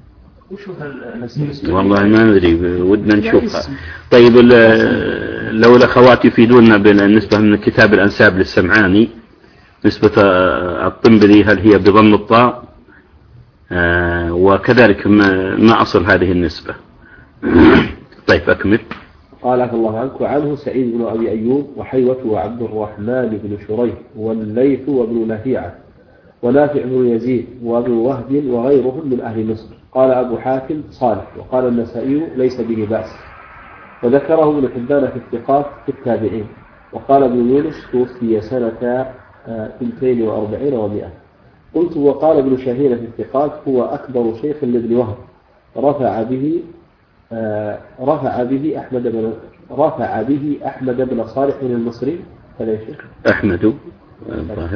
والله ما ندري، ودنا نشوفها. طيب لو الأخوات يفيدونا بالنسبة من كتاب الأنساب للسمعاني نسبة الطنبذي هل هي بضم الطاء؟ آه وكذلك ما, ما أصل هذه النسبة. طيب أكمل. قال عفى الله عنك. وعنه سعيد بن أبي أيوب وحيوة وعبد الرحمن بن شريح والليث وابن لهيعة ونافع بن يزيد وابن وهب وغيرهم من أهل مصر. قال أبو حاتم صالح. وقال النسائي ليس به بأس. وذكره ابن حبان في الثقات في التابعين. وقال ابن يونس توفي سنة اثنتين وأربعين ومئة. قلت وقال ابن شاهين في الثقات هو أكبر شيخ لابن وهب رفع به رفع به أحمد بن رفع به أحمد بن صالح من المصري. هذا يا شيخ أحمد الظاهر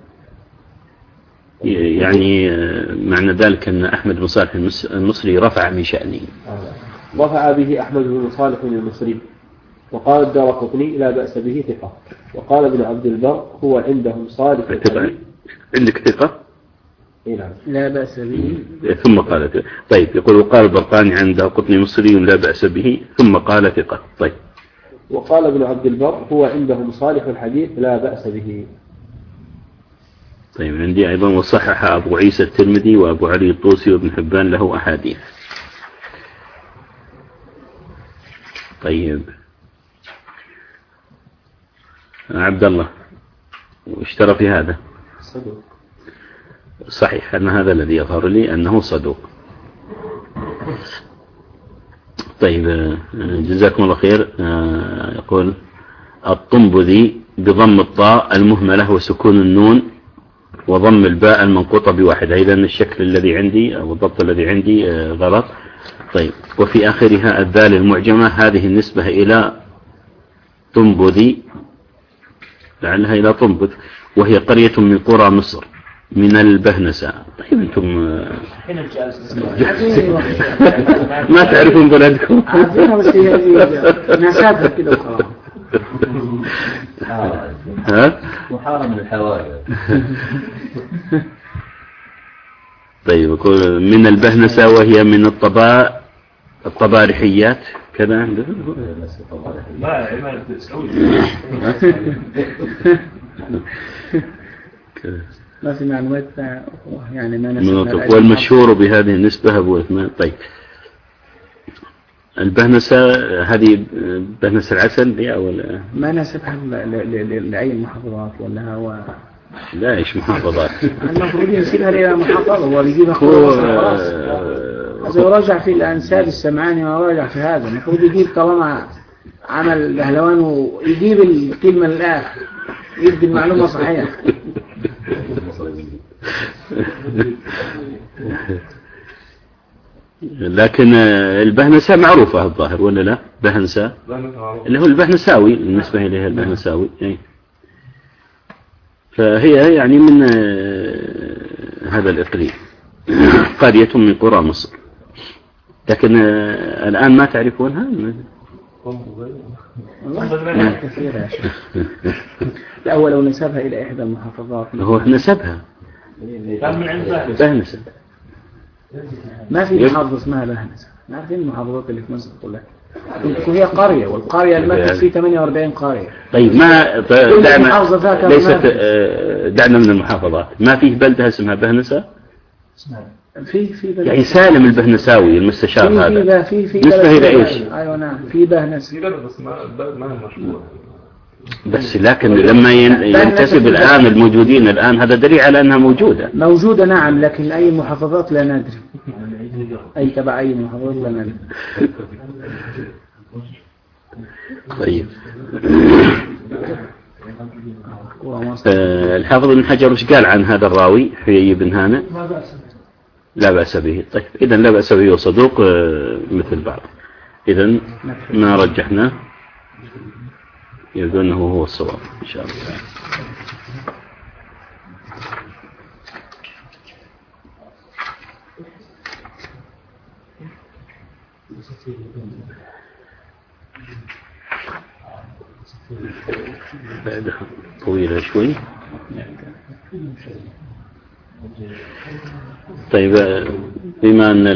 يعني معنى ذلك أن أحمد بن صالح المصري رفع من شأنه. رفع به أحمد بن صالح من المصري. وقال الدارقطني لا بأس به ثقة. وقال ابن عبد البر هو عندهم صالح. عندك ثقة؟ نعم. لا بأس به ثم قال. طيب يقول وقال البرقاني عنده قطني مصري لا بأس به ثم قال ثقة. طيب. وقال ابن عبد البر هو عندهم صالح الحديث لا بأس به. طيب عندي أيضا وصحح أبو عيسى الترمذي وأبو علي الطوسي وابن حبان له أحاديث. طيب عبد الله واشترى في هذا صدوق. صحيح أن هذا الذي يظهر لي أنه صدوق. طيب جزاكم الله خير. يقول الطنبذي بضم الطاء المهملة وسكون النون وضم الباء المنقوطة بواحد. إذا الشكل الذي عندي أو الضبط الذي عندي غلط. طيب وفي آخرها الذال المعجمة هذه النسبة إلى طنبذي لعلها إلى طنبذ وهي قرية من قرى مصر من البهنسة. طيب أنتم ما تعرفون بلدكم؟ عارفينها بس هي ناساتها كده وخلاص. ها؟ محارم من الحوالي. طيب يقول من البهنسة وهي من الطباء الطبارحيات كذا عنده. لا ما تسوي. ما في معلومات يعني ما نسمع. والمشهور بهذه النسبة أبو عثمان. طيب البهنسة هذه بهنسة العسل دي أو ما نسبها لأي محافظات ولا هو لا إيش محافظات المفروض ينسبها إلى محافظة هو بيجيبها خلاص. هذا يراجع في الأنساب السمعاني ويراجع في هذا المفروض يجيب طالما عمل بهلوان ويجيب الكلمة الآخر يدي المعلومة صحيحة. لكن البهنسة معروفة الظاهر ولا لا؟ بهنسة اللي هو البهنساوي بالنسبة إليها البهنساوي. فهي يعني من هذا الإقليم قرية من قرى مصر. لكن الآن ما تعرفونها؟ والله كثيرة يا شيخ. لا هو لو نسبها إلى إحدى المحافظات هو نسبها بهنسة. ما في محافظة اسمها بهنسة. عارفين المحافظات اللي في مصر كلها هي قرية والقرية المكتب فيه ثمانية وأربعين قرية. طيب ما دعنا ليست دعنا من المحافظات ما فيه بلدة اسمها بهنسة. في في يعني سالم البهنساوي المستشار في هذا في في نسبة إلى إيش؟ أيوة نعم في بهنسة بس ما ما مشهور. بس لكن لما ينتسب الآن الموجودين الآن هذا دليل على أنها موجودة. موجودة نعم لكن أي محافظات لا ندري. أي تبع أي محافظات لا ندري. طيب الحافظ ابن حجر وش قال عن هذا الراوي حيي بن هانئ؟ لا بأس به. طيب إذا لا بأس به وصدوق مثل بعض. إذا ما رجحناه يبدو أنه هو الصواب إن شاء الله. بعدها طويلة شوي. طيب بما أن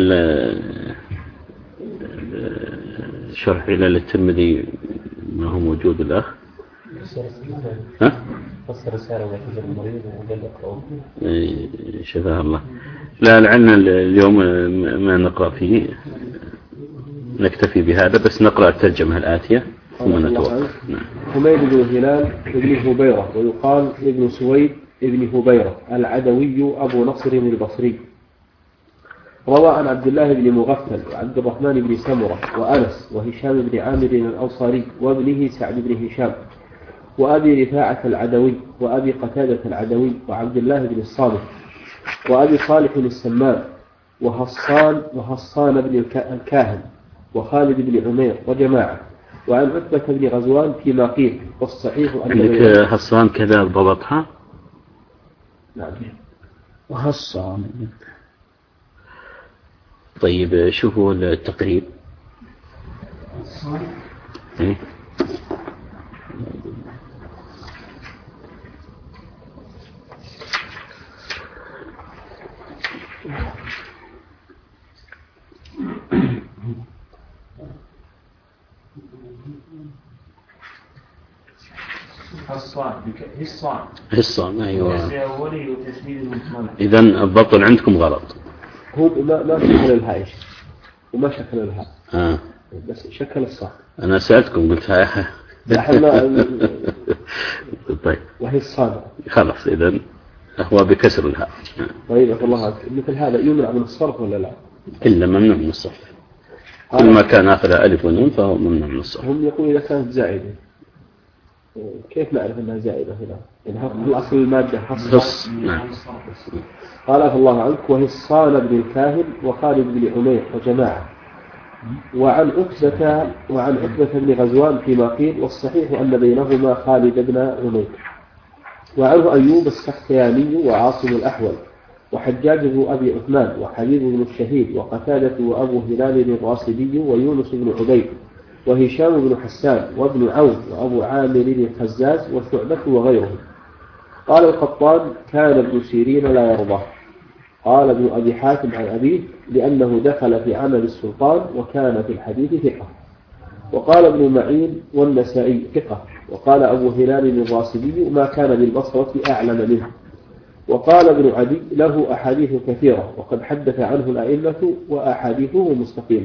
شرح علل الترمذي ما هو موجود الأخ ها؟ فسر رسالة وحجر المريض وقال اقرأوه. شفاه الله. لا لعلنا اليوم ما نقرأ فيه، نكتفي بهذا بس نقرأ الترجمة الآتية ثم نتوقف. حميد بن هلال ابن هبيرة ويقال ابن سويد ابن هبيرة العدوي أبو نصر البصري، روى عن عبد الله بن مغفل وعبد الرحمن بن سمرة وأنس وهشام بن عامر الأنصاري وابنه سعد بن هشام وأبي رفاعة العدوي وأبي قتادة العدوي وعبد الله بن الصامت وأبي صالح السمان وهصان وهصان بن الكاهن وخالد بن عمير وجماعة، وعن عتبة بن غزوان فيما قيل، والصحيح أن عندك هصان كذا ضبطها؟ نعم. وهصان. طيب شوفوا التقريب. إيه؟ هصان هصان هصان أيوة. أولي وتشديد المتمنى. إذن الضبط عندكم غلط. هو ما ما شكل الهاء وما شكل الهاء. آه. بس شكل الصح. أنا سألتكم قلت ها. طيب. وهي الصاد. خلاص إذن هو بكسر الهاء. طيب الله عنك مثل هذا يمنع من الصرف ولا لا؟ إلا ممنوع من الصرف. كل ما كان آخر ألف ونون فهو ممنوع من الصرف. هم يقول إذا كانت زائدة. كيف نعرف أنها زائدة هنا؟ يعني الأصل المادة حص. نعم. قال عفى الله عنك وهي الصان بن الكاهن وخالد بن عمير وجماعة، وعن عتبة وعن عتبة بن غزوان فيما قيل، والصحيح أن بينهما خالد بن عمير. وعنه أيوب السختياني وعاصم الأحول وحجاج بن أبي عثمان وحبيب بن الشهيد وقتادة وأبو هلال الراسبي ويونس بن عبيد وهشام بن حسان وابن عون وأبو عامر الخزاز وشعبة وغيرهم. قال القطان كان ابن سيرين لا يرضى. قال ابن أبي حاتم عن أبيه لأنه دخل في عمل السلطان وكان في الحديث ثقة. وقال ابن معين والنسائي ثقة. وقال أبو هلال الراسبي ما كان بالبصرة أعلم منه. وقال ابن عدي له أحاديث كثيرة وقد حدث عنه الأئمة وأحاديثه مستقيمة.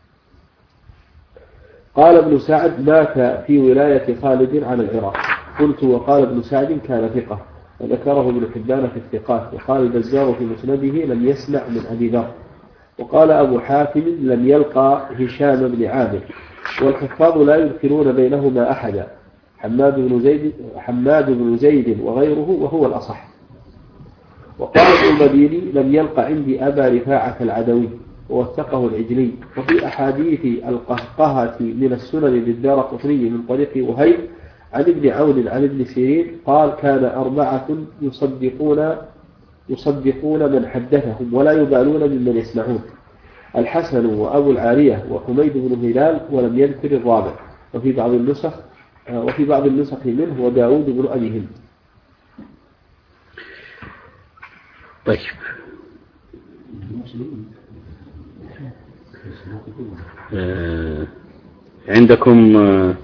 قال ابن سعد مات في ولاية خالد عن العراق. قلت وقال ابن سعد كان ثقة، وذكره ابن حبان في الثقات. وقال البزار في مسنده لم يسمع من أبي ذر. وقال أبو حاتم لم يلقى هشام بن عامر. والحفاظ لا يذكرون بينهما أحدا، حماد بن زيد حماد بن زيد وغيره وهو الأصح. وقال ابن المديني لم يلقى عندي أبا رفاعة العدوي ووثقه العجلي. وفي أحاديث القهقهة من السنن للدارقطني من طريق وهيب عن ابن عون عن ابن سيرين قال كان أربعة يصدقون يصدقون من حدثهم ولا يبالون ممن يسمعون، الحسن وأبو العالية وحميد بن هلال، ولم يذكر الرابع. وفي بعض النسخ وفي بعض النسخ منه وداود بن أبي هند. طيب آه عندكم آه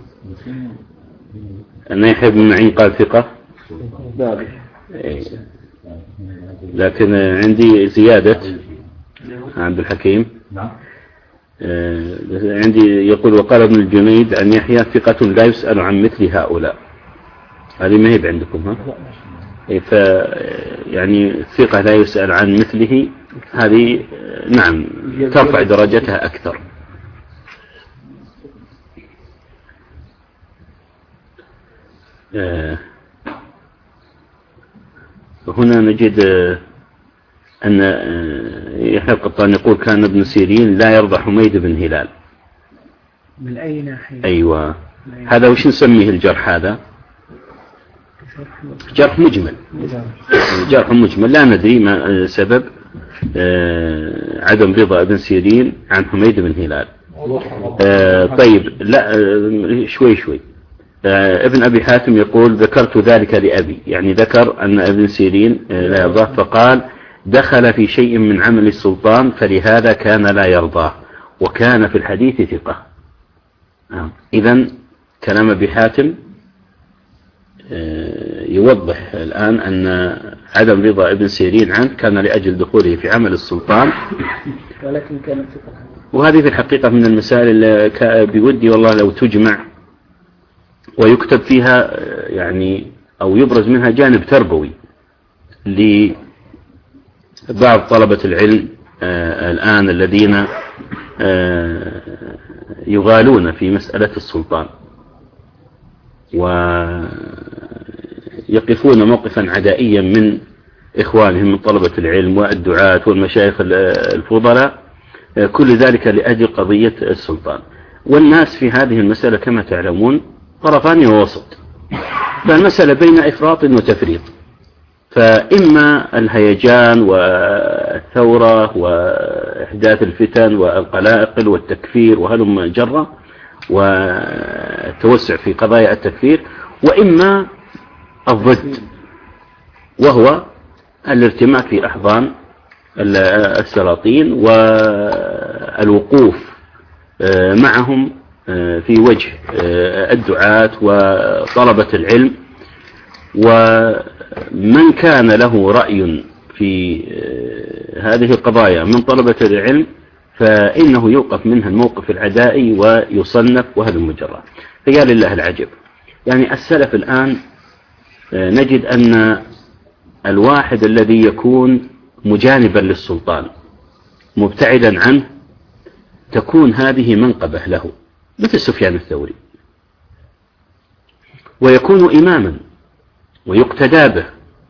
أن يحيى بن معين قال ثقة، لكن عندي زيادة عبد الحكيم آه عندي يقول وقال ابن الجنيد عن يحيى ثقة لا يسأل عن مثل هؤلاء. هذه ما هي عندكم ها؟ ف يعني ثقة لا يسأل عن مثله هذه نعم ترفع درجتها أكثر. آه هنا نجد آه أن آه يحيى القطان يقول كان ابن سيرين لا يرضى حميد بن هلال. من أي ناحية؟ أيوة هذا وش نسميه الجرح هذا؟ جرح مجمل. جرح مجمل لا ندري ما سبب آه عدم رضا ابن سيرين عن حميد بن هلال. آه طيب لا آه شوي شوي آه ابن أبي حاتم يقول ذكرت ذلك لأبي، يعني ذكر أن ابن سيرين آه لا يرضى، فقال دخل في شيء من عمل السلطان فلهذا كان لا يرضاه، وكان في الحديث ثقة. إذن كلام أبي حاتم يوضح الآن أن عدم رضا ابن سيرين عنه كان لأجل دخوله في عمل السلطان، ولكن كان ثقة. وهذه في الحقيقة من المسائل اللي بودي والله لو تجمع ويكتب فيها يعني أو يبرز منها جانب تربوي لبعض طلبة العلم آه الآن الذين آه يغالون في مسألة السلطان ويقفون موقفا عدائيا من إخوانهم من طلبة العلم والدعاة والمشايخ الفضلاء، آه كل ذلك لأجل قضية السلطان. والناس في هذه المسألة كما تعلمون طرفان ووسط، فالمسألة بين إفراط وتفريط، فإما الهيجان والثورة وإحداث الفتن والقلائق والتكفير وهلم جرة والتوسع في قضايا التكفير، وإما الضد وهو الارتماء في أحضان السلاطين والوقوف معهم في وجه الدعاة وطلبة العلم. ومن كان له رأي في هذه القضايا من طلبة العلم فإنه يوقف منها الموقف العدائي ويصنف وهذا المجرى. فيا لله العجب، يعني السلف الآن نجد أن الواحد الذي يكون مجانبا للسلطان مبتعدا عنه تكون هذه منقبة له، مثل سفيان الثوري، ويكون إماما ويقتدى به.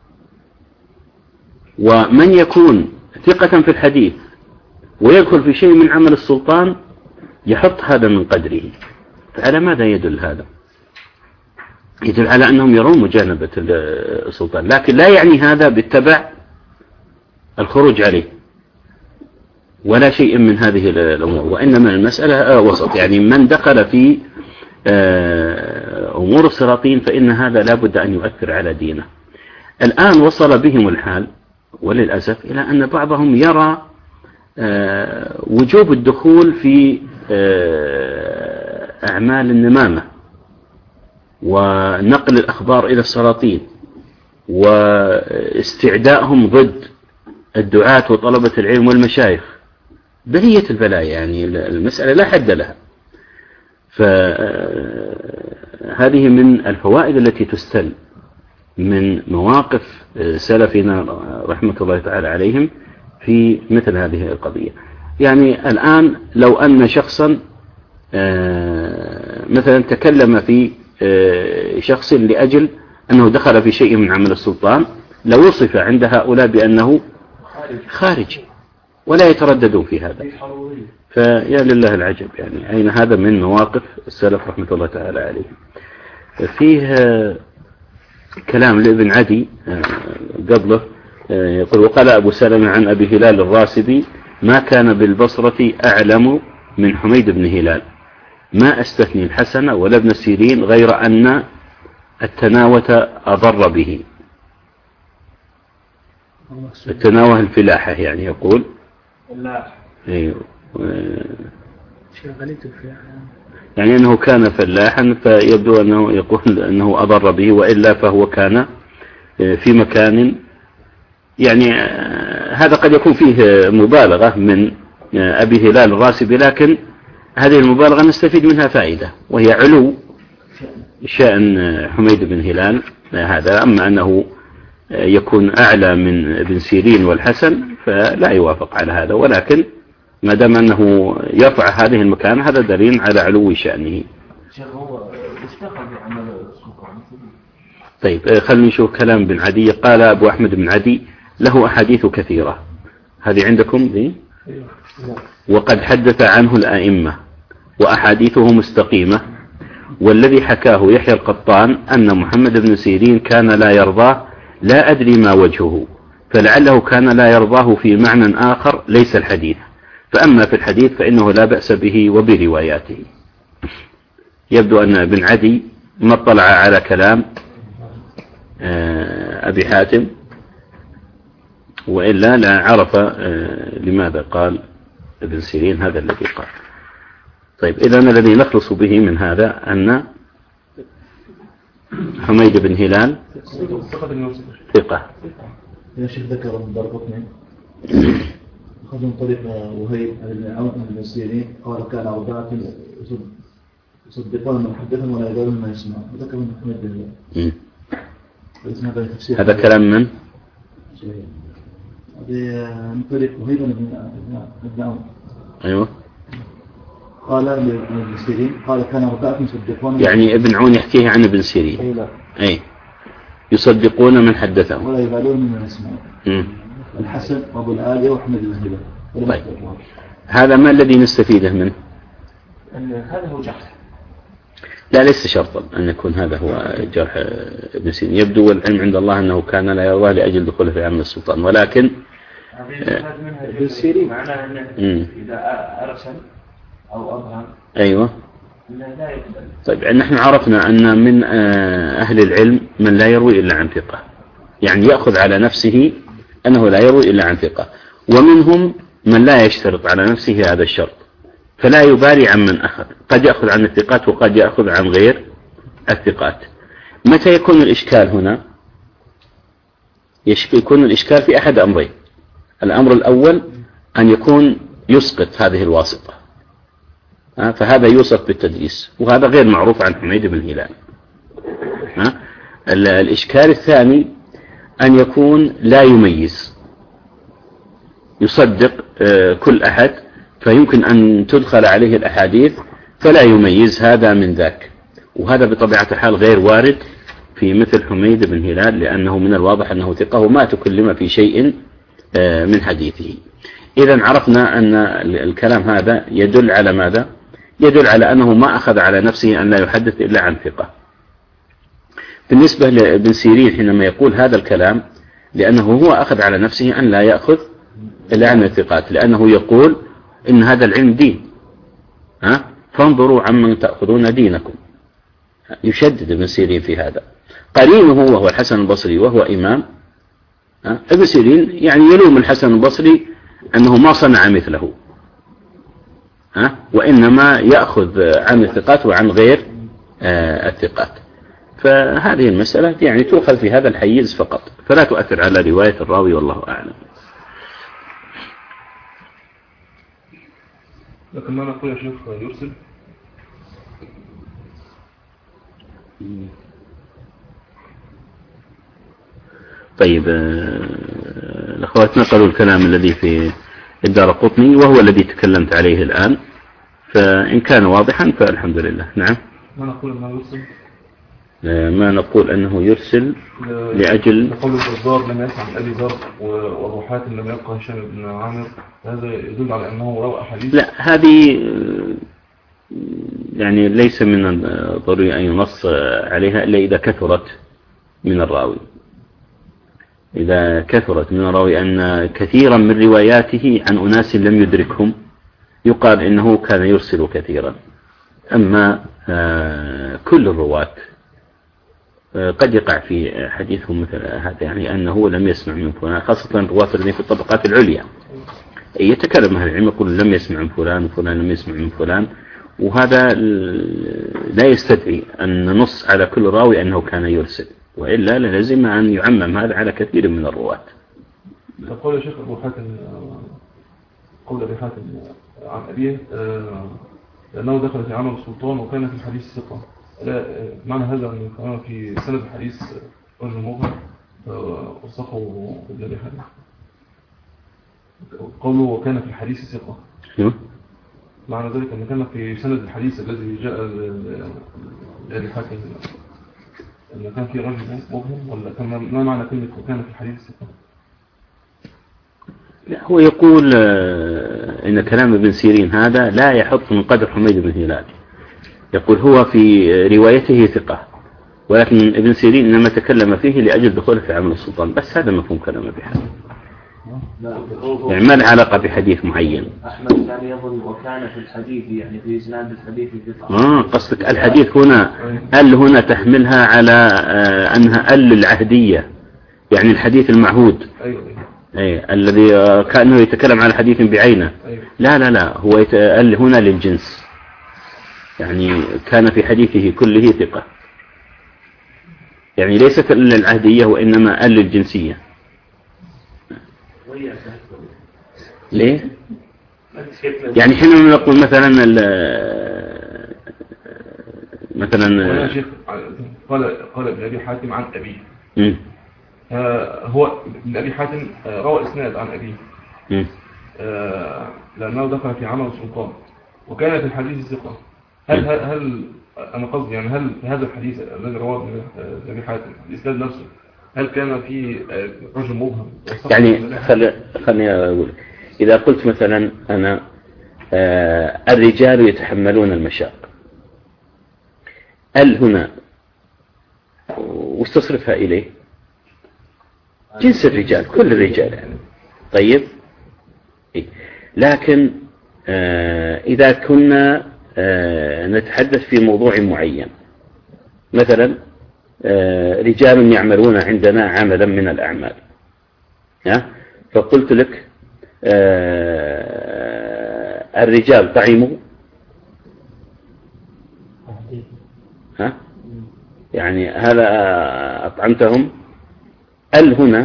ومن يكون ثقة في الحديث ويدخل في شيء من عمل السلطان يحط هذا من قدره. فعلى ماذا يدل هذا؟ يدل على أنهم يرون مجانبة السلطان، لكن لا يعني هذا بالتبع الخروج عليه ولا شيء من هذه الأمور، وإنما المسألة وسط. يعني من دخل في أمور السلاطين فإن هذا لا بد أن يؤثر على دينه. الآن وصل بهم الحال وللأسف إلى أن بعضهم يرى وجوب الدخول في أعمال النمامة ونقل الأخبار إلى السلاطين واستعدائهم ضد الدعاة وطلبة العلم والمشايخ بلية البلايا. يعني المسألة لا حد لها. فهذه من الفوائد التي تستل من مواقف سلفنا رحمة الله تعالى عليهم في مثل هذه القضية. يعني الآن لو أن شخصا مثلا تكلم في شخص لأجل أنه دخل في شيء من عمل السلطان لو وصف عند هؤلاء بأنه خارج ولا يترددون في هذا. فيا لله العجب، يعني أين هذا من مواقف السلف رحمة الله تعالى عليهم. فيه كلام لابن عدي قبله يقول: وقال أبو سلمة عن أبي هلال الراسبي: ما كان بالبصرة أعلم من حميد بن هلال، ما أستثني الحسن ولا ابن سيرين غير أن التناوة أضر به. التناوة الفلاحة يعني يقول أيوه يعني أنه كان فلاحا، فيبدو أنه يقول أنه أضر به، وإلا فهو كان في مكان يعني هذا قد يكون فيه مبالغة من أبي هلال الراسبي، لكن هذه المبالغة نستفيد منها فائدة، وهي علو شأن حميد بن هلال هذا. أما أنه يكون أعلى من ابن سيرين والحسن فلا يوافق على هذا، ولكن ما دام أنه يرفع هذه المكانة هذا دليل على علو شأنه. طيب خلينا نشوف كلام بن عدي. قال أبو أحمد بن عدي: له أحاديث كثيرة. هذه عندكم دي؟ وقد حدث عنه الأئمة وأحاديثه مستقيمة، والذي حكاه يحيى القطان أن محمد بن سيرين كان لا يرضاه، لا أدري ما وجهه، فلعله كان لا يرضاه في معنى آخر ليس الحديث، فأما في الحديث فإنه لا بأس به وبرواياته. يبدو أن ابن عدي ما اطلع على كلام أبي حاتم وإلا لا عرف لماذا قال ابن سيرين هذا الذي قال. طيب إذن الذي نخلص به من هذا أن حميد بن هلال ثقة. يا شيخ ذكر من درقطني أخذ من طريق وهيب بن عون بن سيرين قال كان أربعة يصدقون من حدثهم ولا يقولون ما يسمعون. ذكر من حميد بن هلال. هذا كلام من؟ هذه من طريق وهيب بن عون. أيوه. قال ابن سيرين قال كان أربعة يصدقون. يعني ابن عون يحكيه عن ابن سيرين. أي يصدقون من حدثهم ولا يقولون من يسمعون. الحسن وابو العالية وأحمد بن هلال. طيب هذا ما الذي نستفيده منه؟ أن هذا هو جرح. لا ليس شرطا أن يكون هذا هو جرح ابن سيرين. يبدو والعلم عند الله أنه كان لا يروى لأجل دخوله في عمل السلطان، ولكن ابن سيرين معناه أنه إذا أرسل أو أبهم أيوة. لا يقبل. طيب نحن عرفنا أن من أهل العلم من لا يروي إلا عن ثقة، يعني يأخذ على نفسه أنه لا يروي إلا عن ثقة، ومنهم من لا يشترط على نفسه هذا الشرط فلا يبالي عن من أخذ، قد يأخذ عن الثقات وقد يأخذ عن غير الثقات. متى يكون الإشكال هنا؟ يكون الإشكال في أحد أمرين. الأمر الأول أن يكون يسقط هذه الواسطة، فهذا يوصف بالتدليس، وهذا غير معروف عن حميد بن هلال. الإشكال الثاني أن يكون لا يميز، يصدق كل أحد فيمكن أن تدخل عليه الأحاديث فلا يميز هذا من ذاك، وهذا بطبيعة الحال غير وارد في مثل حميد بن هلال، لأنه من الواضح أنه ثقة وما تكلم في شيء من حديثه. إذن عرفنا أن الكلام هذا يدل على ماذا؟ يدل على أنه ما أخذ على نفسه أن لا يحدث إلا عن ثقة. بالنسبة لابن سيرين حينما يقول هذا الكلام لأنه هو أخذ على نفسه أن لا يأخذ إلا عن الثقات، لأنه يقول إن هذا العلم دين، ها؟ فانظروا عمن تأخذون دينكم. يشدد ابن سيرين في هذا. قرينه وهو الحسن البصري وهو إمام، ها؟ ابن سيرين يعني يلوم الحسن البصري أنه ما صنع مثله، ها؟ وإنما يأخذ عن الثقات وعن غير آه الثقات. فهذه المسألة يعني تؤخذ في هذا الحيز فقط، فلا تؤثر على رواية الراوي والله أعلم. لكن ما نقول يا شيخ يرسل. طيب الأخوات نقلوا الكلام الذي في الدارقطني وهو الذي تكلمت عليه الآن، فإن كان واضحا فالحمد لله. نعم. ما نقول أنه يرسل. ما نقول أنه يرسل لأجل نقول الزار لم يسمع من أبي ذر وأبو حاتم لم يلقى هشام بن عامر، هذا يدل على أنه روى أحاديث. لا هذه يعني ليس من الضروري أن ينص عليها إلا إذا كثرت من الراوي. إذا كثرت من الراوي أن كثيرا من رواياته عن أناس لم يدركهم يقال إنه كان يرسل كثيرا. أما كل الرواة قد يقع في حديثهم مثل هذا، يعني أنه لم يسمع من فلان، خاصة الرواة الذين في الطبقات العليا يتكلم أهل العلم يقول لم يسمع من فلان وفلان لم يسمع من فلان، وهذا لا يستدعي أن ننص على كل راوي أنه كان يرسل، وإلا لازم أن يعمم هذا على كثير من الرواة. تقول يا شيخ أبو حاتم قول أبي حاتم عن أبيه لأنه دخل في عمل السلطان وكان في الحديث ثقة، معنى هذا أن كان في سند الحديث رجل مبهم وصفه بالذي حديث قوله وكان في الحديث ثقة، معنى ذلك أن كان في سند الحديث الذي جاء لأبي حاتم أن كان في رجل مبهم، ولا كان ما معنى كلمة وكان في الحديث ثقة؟ لا هو يقول إن كلام ابن سيرين هذا لا يحط من قدر حميد بن هلال، يقول هو في روايته ثقة، ولكن ابن سيرين إنما تكلم فيه لأجل دخوله في عمل السلطان، بس هذا مفهوم كلام ابن حاتم، يعني ما له علاقة بحديث معين. أحمد كان يظن وكان في الحديث يعني في إسناد الحديث ثقة. آه قصدك الحديث هنا ال هنا تحملها على آه أنها ال العهدية، يعني الحديث المعهود. أي الذي كأنه يتكلم على حديث بعينه. لا لا لا، هو يتقال هنا للجنس، يعني كان في حديثه كله ثقة، يعني ليست للعهدية وإنما أل للجنسية. ليه؟ يعني حينما نقول مثلا مثلا قال قال ابن أبي حاتم عن أبيه، هو ابن أبي حاتم روى إسناد عن أبيه لأنه دخل في عمل السلطان وكان في الحديث ثقة. هل هل, هل أنا قصدي يعني هل هذا الحديث الذي رواه ابن أبي حاتم الإسناد نفسه هل كان فيه رجل مبهم؟ يعني خل خلني أقول، إذا قلت مثلا أنا الرجال يتحملون المشاق، هل هنا وش تصرفها إليه؟ جنس الرجال، كل الرجال يعني. طيب، لكن إذا كنا نتحدث في موضوع معين، مثلا رجال يعملون عندنا عملا من الأعمال، فقلت لك الرجال طعموا، ها يعني هذا أطعمتهم، ال هنا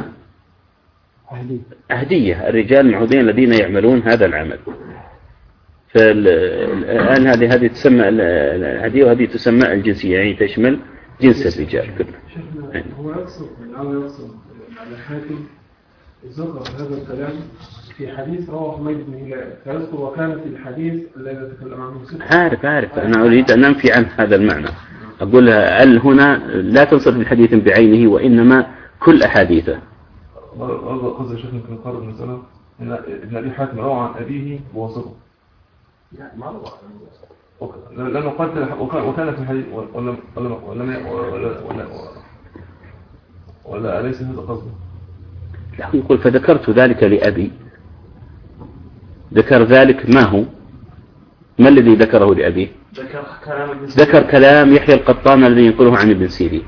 أهدية، الرجال معهودين الذين يعملون هذا العمل. فالآن هذه هذه تسمى الهدية وهذه تسمى الجنسية، يعني تشمل جنس الرجال كله. هو يقصد أو يقصد على حاتم ذكر هذا الكلام في حديث رواه حميد بن هلال، فيذكر وكان في الحديث الذي تكلم عنه ستة. عارف عارف أنا أريد أن أنفي عن هذا المعنى، أقول ال هنا لا تنصب الحديث بعينه وإنما كل أحاديثه. قصد الشيخ يمكن قرر مثلا إن ابن أبي حاتم روى عن أبيه بواسطة، يعني ما روى لأنه قال وكان في الحديث ولا ولا ولا ولا ولا ولا أليس هذا قصده؟ لا، يقول فذكرت ذلك لأبي، ذكر ذلك ما هو؟ ما الذي ذكره لأبيه؟ ذكر كلام ذكر كلام يحيى القطان الذي ينقله عن ابن سيرين.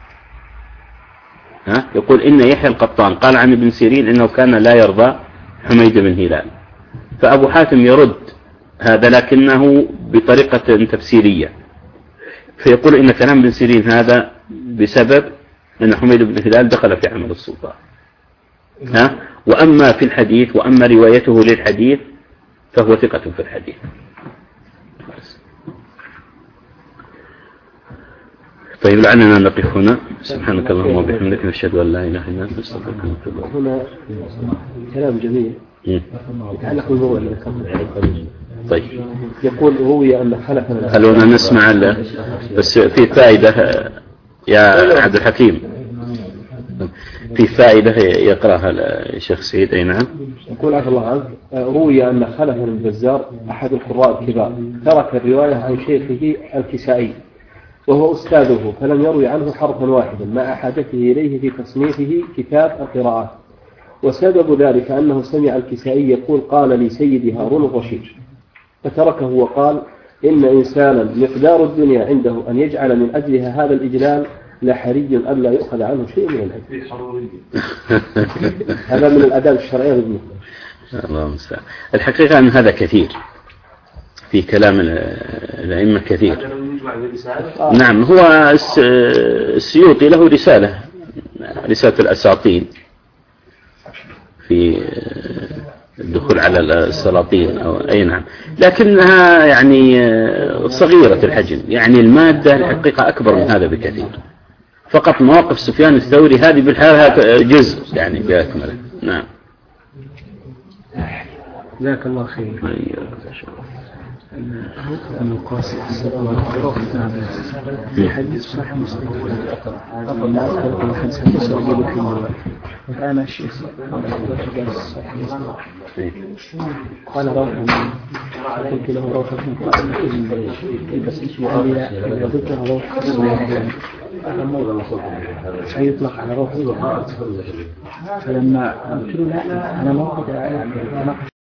ها؟ يقول إن يحيى القطان قال عن ابن سيرين إنه كان لا يرضى حميد بن هلال، فأبو حاتم يرد هذا لكنه بطريقة تفسيرية، فيقول إن كلام ابن سيرين هذا بسبب أن حميد بن هلال دخل في عمل السلطان. ها؟ وأما في الحديث وأما روايته للحديث فهو ثقة في الحديث. طيب لعلنا نقف هنا. سبحانك اللهم وبحمدك نشهد أن لا إله إلا أنت نستغفرك ونتوب إليك. هنا كلام جميل يتعلق بالموضوع اللي ذكرته. طيب يقول روي أن خلفنا، خلونا نسمع بس في فائدة يا عبد الحكيم، في فائدة يقرأها الشيخ سعيد. أي نعم. يقول عفى الله عنه روي أن خلف بن البزار أحد القراء الكبار ترك الرواية عن شيخه الكسائي وهو أستاذه، فلم يروي عنه حرفا واحدا مع حاجته إليه في تصنيفه كتاب القراءات، وسبب ذلك أنه سمع الكسائي يقول قال لي سيدي هارون الرشيد، فتركه وقال إن إنسانا مقدار الدنيا عنده أن يجعل من أجلها هذا الإجلال لحري ألا يؤخذ عنه شيء من الأجل. هذا من الأداب الشرعية بالنسبة. الله المستعان. الحقيقة أن هذا كثير في كلام الأئمة كثير. نعم، هو السيوطي له رسالة رسالة الأساطين في الدخول على السلاطين أو أي نعم، لكنها يعني صغيرة الحجم، يعني المادة الحقيقة أكبر من هذا بكثير. فقط مواقف سفيان الثوري هذه بالحالة جزء يعني بأكمله. نعم. جزاك الله خير. المقاصد في حديث صحيح مسلم الآن الشيخ قال روح قلت له روح بس قال لي ذكر روح سيطلق على روح، فلما قلت له لا أنا ما قلت